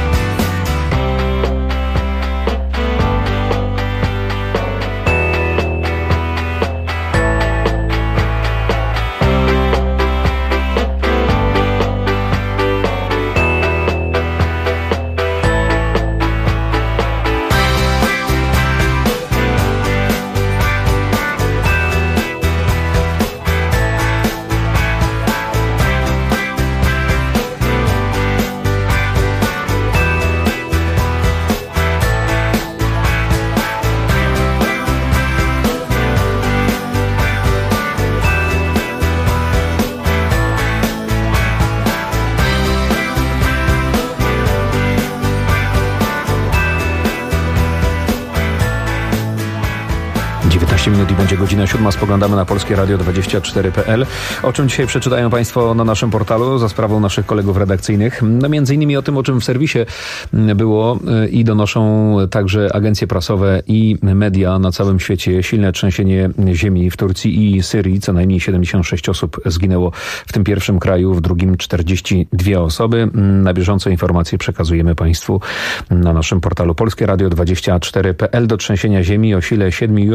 Minut i będzie godzina 7. Spoglądamy na Polskie Radio 24.pl. O czym dzisiaj przeczytają Państwo na naszym portalu za sprawą naszych kolegów redakcyjnych. No między innymi o tym, o czym w serwisie było i donoszą także agencje prasowe i media na całym świecie. Silne trzęsienie ziemi w Turcji i Syrii. Co najmniej 76 osób zginęło w tym pierwszym kraju, w drugim 42 osoby. Na bieżąco informacje przekazujemy Państwu na naszym portalu Polskie Radio 24.pl. Do trzęsienia ziemi o sile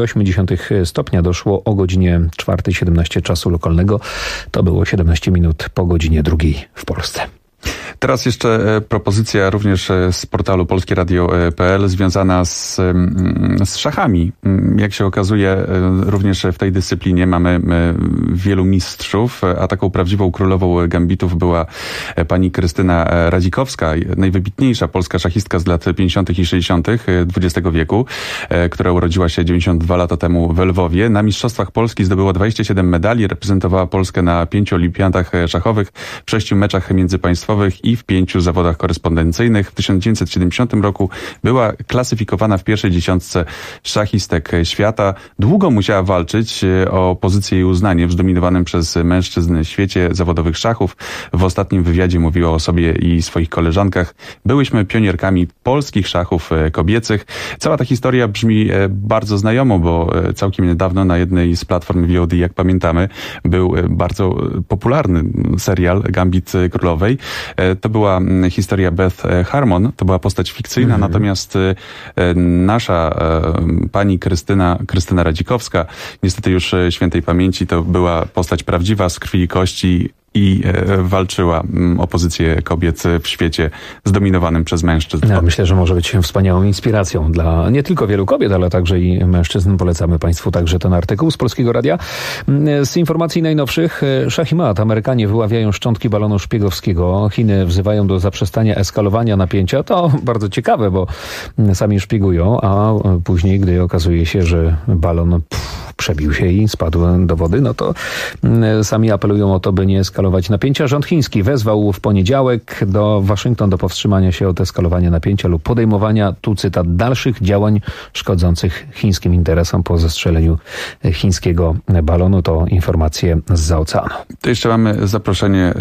7,8 stopnia doszło o godzinie 4:17 czasu lokalnego. To było 17 minut po godzinie 2 w Polsce. Teraz jeszcze propozycja również z portalu polskieradio.pl związana z szachami. Jak się okazuje, również w tej dyscyplinie mamy wielu mistrzów, a taką prawdziwą królową gambitów była pani Krystyna Radzikowska, najwybitniejsza polska szachistka z lat 50. i 60. XX wieku, która urodziła się 92 lata temu w Lwowie. Na Mistrzostwach Polski zdobyła 27 medali, reprezentowała Polskę na 5 olimpiadach szachowych, w 6 meczach międzypaństwowych i w 5 zawodach korespondencyjnych. W 1970 roku była klasyfikowana w pierwszej dziesiątce szachistek świata. Długo musiała walczyć o pozycję i uznanie w zdominowanym przez mężczyzn świecie zawodowych szachów. W ostatnim wywiadzie mówiła o sobie i swoich koleżankach: byłyśmy pionierkami polskich szachów kobiecych. Cała ta historia brzmi bardzo znajomo, bo całkiem niedawno na jednej z platform VOD, jak pamiętamy, był bardzo popularny serial Gambit Królowej. To była historia Beth Harmon, to była postać fikcyjna, natomiast nasza pani Krystyna Radzikowska, niestety już świętej pamięci, to była postać prawdziwa, z krwi i kości, i walczyła o pozycję kobiet w świecie zdominowanym przez mężczyzn. Ja myślę, że może być wspaniałą inspiracją dla nie tylko wielu kobiet, ale także i mężczyzn. Polecamy Państwu także ten artykuł z Polskiego Radia. Z informacji najnowszych: szach i mat. Amerykanie wyławiają szczątki balonu szpiegowskiego. Chiny wzywają do zaprzestania eskalowania napięcia. To bardzo ciekawe, bo sami szpiegują, a później, gdy okazuje się, że balon przebił się i spadł do wody, no to sami apelują o to, by nie eskalować napięcia. Rząd chiński wezwał w poniedziałek do Waszyngton do powstrzymania się od eskalowania napięcia lub podejmowania, tu cytat, dalszych działań szkodzących chińskim interesom po zestrzeleniu chińskiego balonu. To informacje zza oceanu. To jeszcze mamy zaproszenie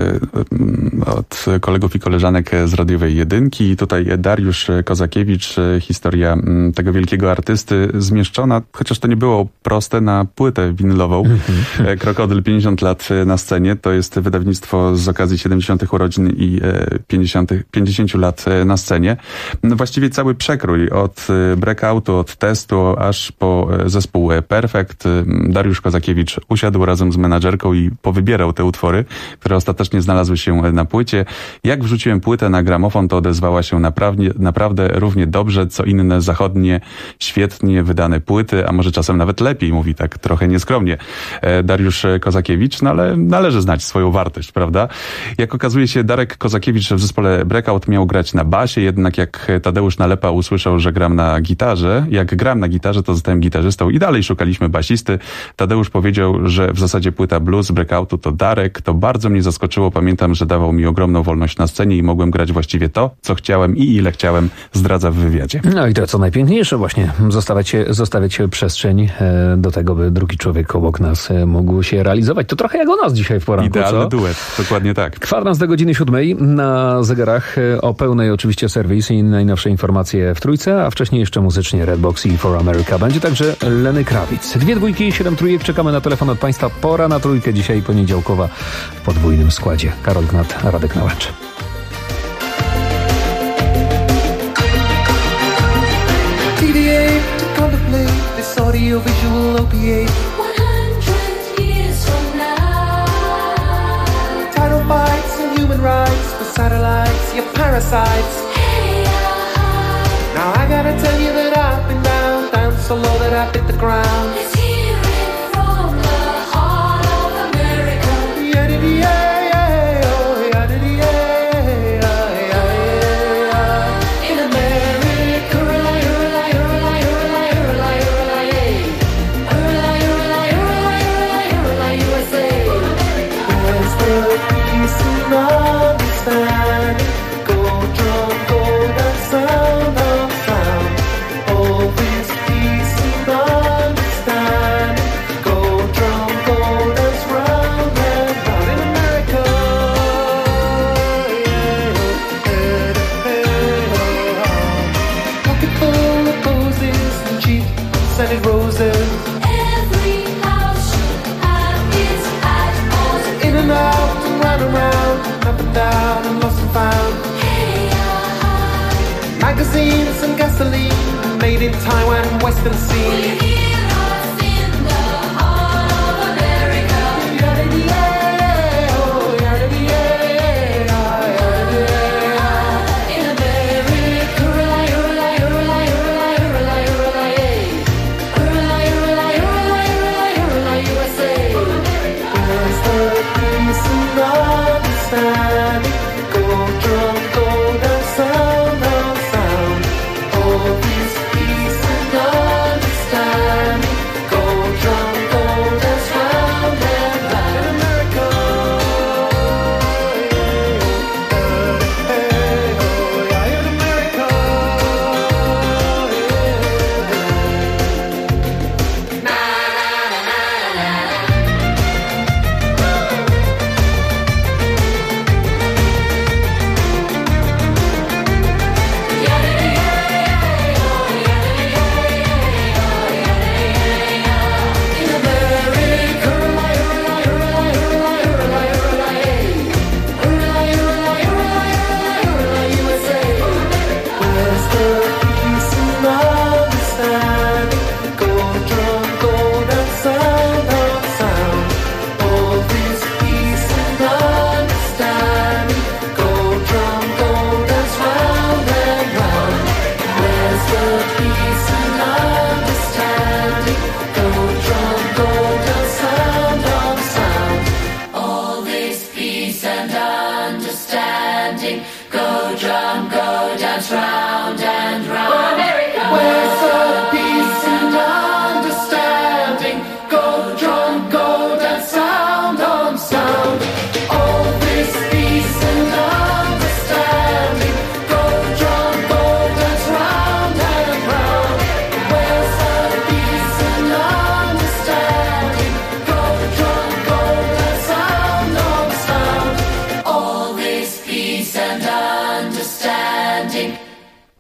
od kolegów i koleżanek z Radiowej Jedynki. Tutaj Dariusz Kozakiewicz, historia tego wielkiego artysty zmieszczona, chociaż to nie było proste, na płytę winylową. Krokodyl 50 lat na scenie. To jest wydawnictwo z okazji 70. urodzin i 50 lat na scenie. No właściwie cały przekrój od breakoutu, od testu, aż po zespół Perfect. Dariusz Kozakiewicz usiadł razem z menadżerką i powybierał te utwory, które ostatecznie znalazły się na płycie. Jak wrzuciłem płytę na gramofon, to odezwała się naprawdę równie dobrze, co inne zachodnie, świetnie wydane płyty, a może czasem nawet lepiej, mówi tak trochę nieskromnie Dariusz Kozakiewicz, no ale należy znać swoją wartość, prawda? Jak okazuje się, Darek Kozakiewicz w zespole Breakout miał grać na basie, jednak jak Tadeusz Nalepa usłyszał, że gram na gitarze, jak gram na gitarze, to zostałem gitarzystą i dalej szukaliśmy basisty. Tadeusz powiedział, że w zasadzie płyta blues Breakoutu to Darek. To bardzo mnie zaskoczyło. Pamiętam, że dawał mi ogromną wolność na scenie i mogłem grać właściwie to, co chciałem i ile chciałem, zdradza w wywiadzie. No i to co najpiękniejsze właśnie, zostawiać przestrzeń do tego, by drugi człowiek obok nas mógł się realizować. To trochę jak o nas dzisiaj w poranku. Idealny duet, dokładnie tak. Kwadrans do godziny 7 na zegarach, o pełnej oczywiście serwis i najnowsze informacje w trójce, a wcześniej jeszcze muzycznie Redbox i For America. Będzie także Lenny Kravitz. 2 dwójki, 7 trójek. Czekamy na telefon od Państwa. Pora na trójkę dzisiaj poniedziałkowa w podwójnym składzie. Karol Gnat, Radek Nałęcz. TDA to contemplate this audio-visual opiate. 100 years from now, Title fights and human rights for satellites, you parasites. Now I gotta tell you that I've been down so low that I've hit the ground. let's hear it from the heart of America. In America, USA. where's the peace and understanding? Gold drum, golden sound of sound. All this peace and understanding. Gold drum, golden round and round in America. Pocket full of posies and cheap scented roses. Every house should have its atmosphere. In and out and round and round, up and down and lost and found. Magazines and gasoline, made in Taiwan, Western Sea. Where's the peace and understanding? Gold drum, golden sound of sound. All this peace and understanding.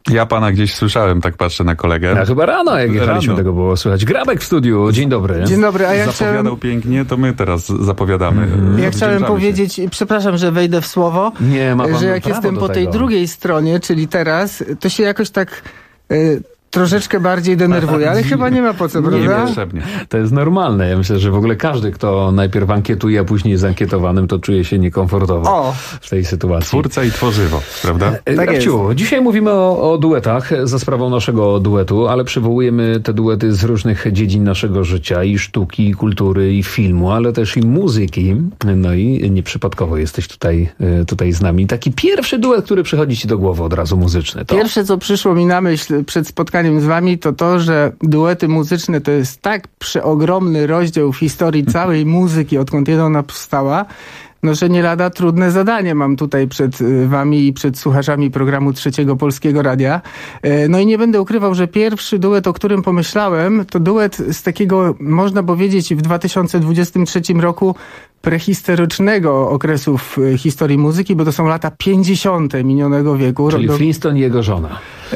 Ja pana gdzieś słyszałem, tak patrzę na kolegę. Ja chyba rano, jak jechaliśmy, tego było słychać. Grabek w studiu, dzień dobry. Dzień dobry, a ja Zapowiadał pięknie, to my teraz zapowiadamy. Ja chciałem powiedzieć, przepraszam, że wejdę w słowo, nie, ma pan że jak jestem po tej drugiej stronie, czyli teraz, to się jakoś tak... troszeczkę bardziej denerwuje, ale chyba nie ma po co, prawda? Niepotrzebnie. To jest normalne. Ja myślę, że w ogóle każdy, kto najpierw ankietuje, a później jest ankietowanym, to czuje się niekomfortowo w tej sytuacji. Twórca i tworzywo, prawda? Tak jest. Dzisiaj mówimy o duetach za sprawą naszego duetu, ale przywołujemy te duety z różnych dziedzin naszego życia, i sztuki, i kultury, i filmu, ale też i muzyki. No i nieprzypadkowo jesteś tutaj z nami. Taki pierwszy duet, który przychodzi ci do głowy od razu muzyczny. To... Pierwsze, co przyszło mi na myśl przed spotkaniem z wami, to, że duety muzyczne to jest tak przeogromny rozdział w historii całej muzyki, odkąd ona powstała, no, że nie lada trudne zadanie mam tutaj przed wami i przed słuchaczami programu Trzeciego Polskiego Radia. No i nie będę ukrywał, że pierwszy duet, o którym pomyślałem, to duet z takiego, można powiedzieć, w 2023 roku prehistorycznego okresu w historii muzyki, bo to są lata 50. minionego wieku. Czyli Flintstone i jego żona.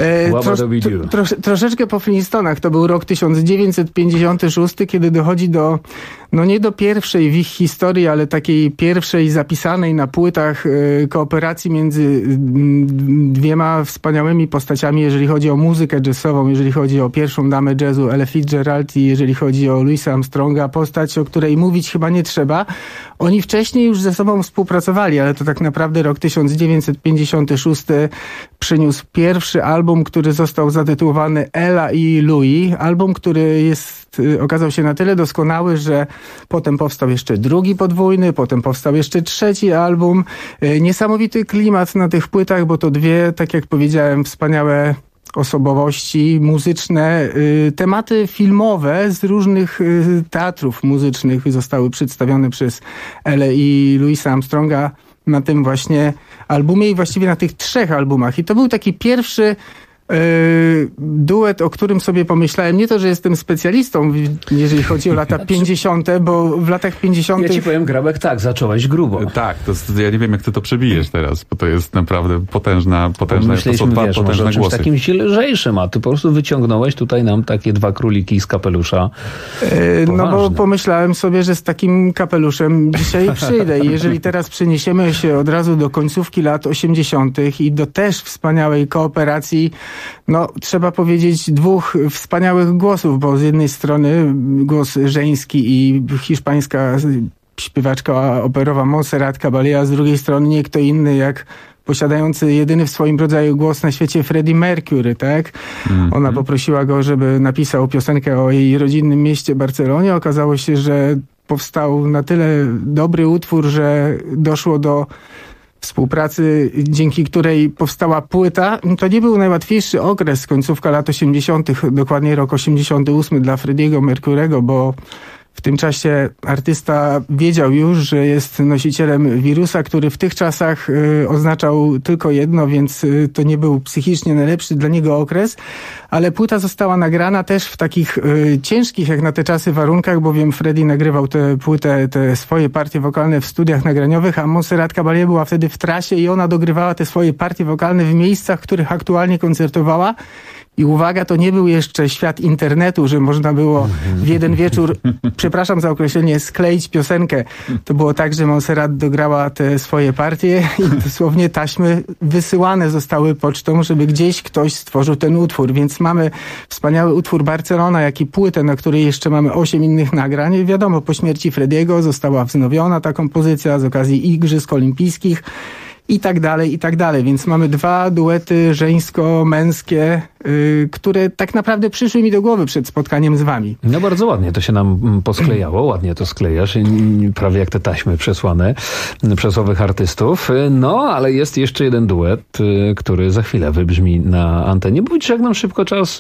Troszeczkę po Flintstonach. To był rok 1956, kiedy dochodzi do, no nie do pierwszej w ich historii, ale takiej pierwszej zapisanej na płytach kooperacji między dwiema wspaniałymi postaciami, jeżeli chodzi o muzykę jazzową, jeżeli chodzi o pierwszą damę jazzu Ellę Fitzgerald i jeżeli chodzi o Louisa Armstronga, postać, o której mówić chyba nie trzeba. Oni wcześniej już ze sobą współpracowali, ale to tak naprawdę rok 1956 przyniósł pierwszy album, który został zatytułowany Ella i Louis. Album, który okazał się na tyle doskonały, że potem powstał jeszcze drugi podwójny, potem powstał jeszcze trzeci album. Niesamowity klimat na tych płytach, bo to dwie, tak jak powiedziałem, wspaniałe osobowości muzyczne, tematy filmowe z różnych teatrów muzycznych zostały przedstawione przez Ellę i Louisa Armstronga na tym właśnie albumie i właściwie na tych trzech albumach. I to był taki pierwszy duet, o którym sobie pomyślałem. Nie to, że jestem specjalistą, jeżeli chodzi o lata 50., bo w latach 50... Ja ci powiem, Grabek, tak, zacząłeś grubo. Tak, ja nie wiem, jak ty to przebijesz teraz, bo to jest naprawdę potężne może czymś takim lżejszym, a ty po prostu wyciągnąłeś tutaj nam takie dwa króliki z kapelusza. No bo pomyślałem sobie, że z takim kapeluszem dzisiaj przyjdę i jeżeli teraz przeniesiemy się od razu do końcówki lat 80. i do też wspaniałej kooperacji, no trzeba powiedzieć, dwóch wspaniałych głosów, bo z jednej strony głos żeński i hiszpańska śpiewaczka operowa Montserrat Caballé, a z drugiej strony nie kto inny jak posiadający jedyny w swoim rodzaju głos na świecie Freddie Mercury, tak? Ona poprosiła go, żeby napisał piosenkę o jej rodzinnym mieście Barcelonie. Okazało się, że powstał na tyle dobry utwór, że doszło do współpracy, dzięki której powstała płyta. To nie był najłatwiejszy okres, końcówka lat 80., dokładnie rok 88 dla Freddiego Mercury'ego, bo w tym czasie artysta wiedział już, że jest nosicielem wirusa, który w tych czasach oznaczał tylko jedno, więc to nie był psychicznie najlepszy dla niego okres, ale płyta została nagrana też w takich ciężkich jak na te czasy warunkach, bowiem Freddie nagrywał tę płytę, te swoje partie wokalne w studiach nagraniowych, a Montserrat Caballé była wtedy w trasie i ona dogrywała te swoje partie wokalne w miejscach, w których aktualnie koncertowała. I uwaga, to nie był jeszcze świat internetu, że można było w jeden wieczór, przepraszam za określenie, skleić piosenkę. To było tak, że Montserrat dograła te swoje partie i dosłownie taśmy wysyłane zostały pocztą, żeby gdzieś ktoś stworzył ten utwór. Więc mamy wspaniały utwór Barcelona, jak i płytę, na której jeszcze mamy 8 innych nagrań. I wiadomo, po śmierci Freddiego została wznowiona ta kompozycja z okazji Igrzysk Olimpijskich. I tak dalej, więc mamy dwa duety żeńsko-męskie, które tak naprawdę przyszły mi do głowy przed spotkaniem z wami. No bardzo ładnie to się nam posklejało, ładnie to sklejasz, prawie jak te taśmy przesłane przez owych artystów. No, ale jest jeszcze jeden duet, który za chwilę wybrzmi na antenie. Bo widzisz, jak nam szybko czas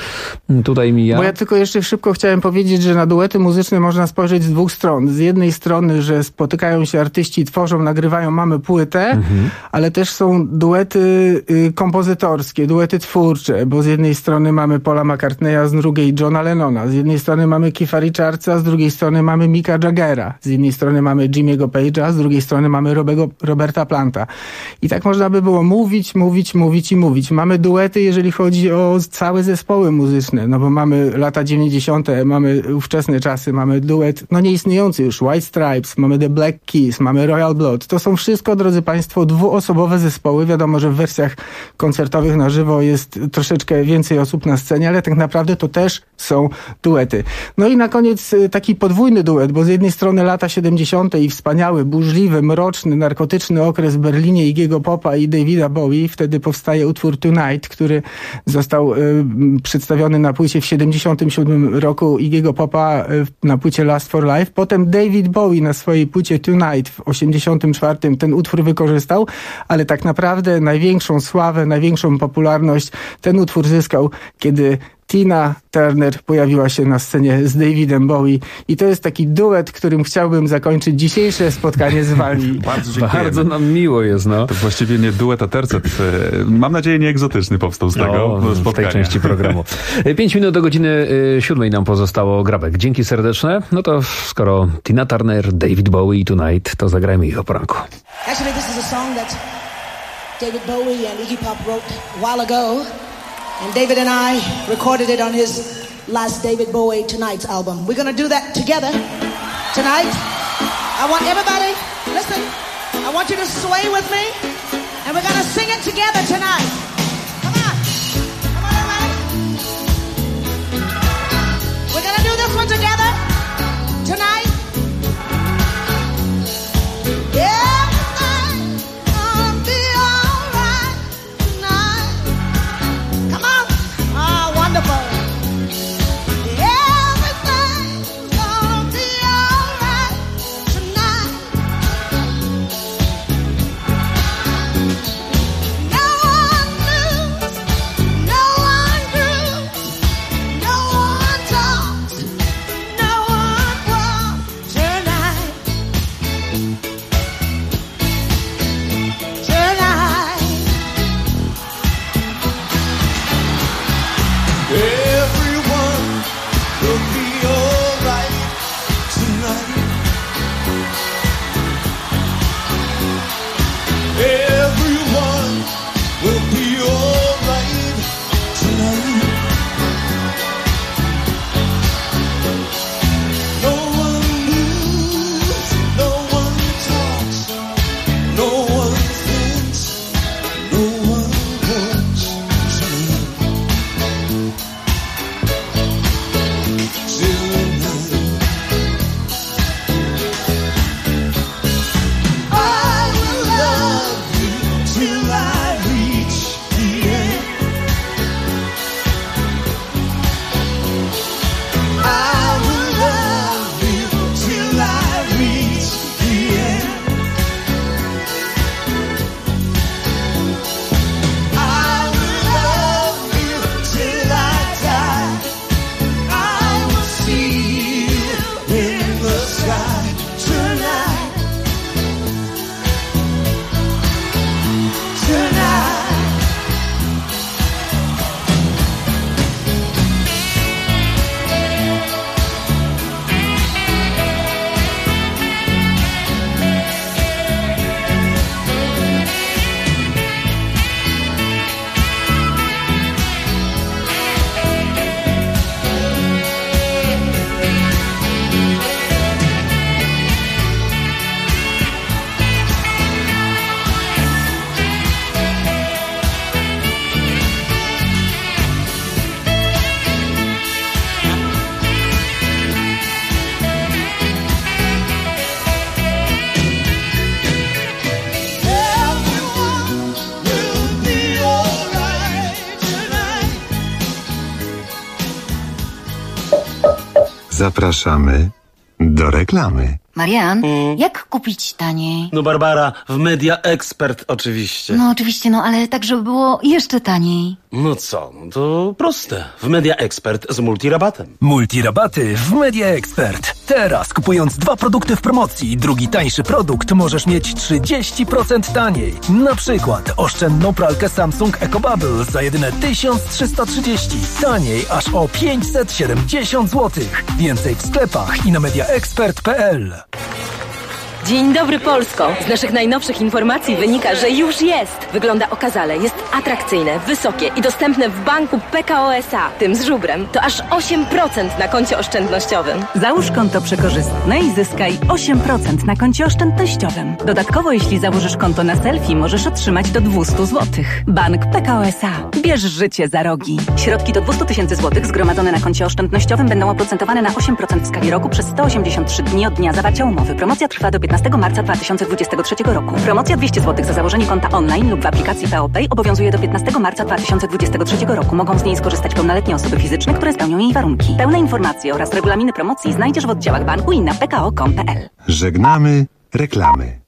tutaj mija. Bo ja tylko jeszcze szybko chciałem powiedzieć, że na duety muzyczne można spojrzeć z dwóch stron. Z jednej strony, że spotykają się artyści, tworzą, nagrywają, mamy płytę, ale też są duety kompozytorskie, duety twórcze, bo z jednej strony mamy Paula McCartneya, z drugiej Johna Lennona, z jednej strony mamy Keitha Richardsa, z drugiej strony mamy Micka Jaggera, z jednej strony mamy Jimmy'ego Page'a, z drugiej strony mamy Roberta Planta. I tak można by było mówić. Mamy duety, jeżeli chodzi o całe zespoły muzyczne, no bo mamy lata 90., mamy ówczesne czasy, mamy duet, no nieistniejący już, White Stripes, mamy The Black Keys, mamy Royal Blood. To są wszystko, drodzy Państwo, dwuosobowe zespoły. Wiadomo, że w wersjach koncertowych na żywo jest troszeczkę więcej osób na scenie, ale tak naprawdę to też są duety. No i na koniec taki podwójny duet, bo z jednej strony lata 70. i wspaniały, burzliwy, mroczny, narkotyczny okres w Berlinie Iggy'ego Popa i Davida Bowie. Wtedy powstaje utwór Tonight, który został przedstawiony na płycie w 77 roku Iggy'ego Popa na płycie Last for Life. Potem David Bowie na swojej płycie Tonight w 84 ten utwór wykorzystał, ale tak naprawdę największą sławę, największą popularność ten utwór zyskał, kiedy Tina Turner pojawiła się na scenie z Davidem Bowie i to jest taki duet, którym chciałbym zakończyć dzisiejsze spotkanie z wami. Bardzo dziękujemy. Bardzo nam miło jest, no. To właściwie nie duet, a tercet. Mam nadzieję, nie egzotyczny powstał z tego spotkania. W tej części programu. 5 minut do godziny 7 nam pozostało. Grabek, dzięki serdeczne. No to skoro Tina Turner, David Bowie i Tonight, to zagrajmy ich o poranku. Actually, this is a song that David Bowie and Iggy Pop wrote a while ago. And David and I recorded it on his last David Bowie Tonight's album. We're going to do that together tonight. I want everybody, listen, I want you to sway with me. And we're going to sing it together tonight. Come on. Come on, everybody. We're going to do this one together tonight. Yeah. Zapraszamy do reklamy. Marian, jak kupić taniej? No Barbara, w Media Expert oczywiście. No oczywiście, ale tak, żeby było jeszcze taniej. No co, to proste. W Media Expert z multirabatem. Multirabaty w Media Expert. Teraz kupując 2 produkty w promocji i drugi tańszy produkt możesz mieć 30% taniej. Na przykład oszczędną pralkę Samsung EcoBubble za jedyne 1330. Taniej aż o 570 zł. Więcej w sklepach i na mediaexpert.pl. Dzień dobry Polsko! Z naszych najnowszych informacji wynika, że już jest! Wygląda okazale, jest atrakcyjne, wysokie i dostępne w banku PKO SA. Tym z żubrem to aż 8% na koncie oszczędnościowym. Załóż konto przekorzystne i zyskaj 8% na koncie oszczędnościowym. Dodatkowo, jeśli założysz konto na selfie, możesz otrzymać do 200 zł. Bank PKO SA. Bierz życie za rogi. Środki do 200 000 zł zgromadzone na koncie oszczędnościowym będą oprocentowane na 8% w skali roku przez 183 dni od dnia zawarcia umowy. Promocja trwa do 15 marca 2023 roku. Promocja 200 zł za założenie konta online lub w aplikacji PO Pay obowiązuje do 15 marca 2023 roku. Mogą z niej skorzystać pełnoletnie osoby fizyczne, które spełnią jej warunki. Pełne informacje oraz regulaminy promocji znajdziesz w oddziałach banku i na pko.com.pl. Żegnamy reklamy.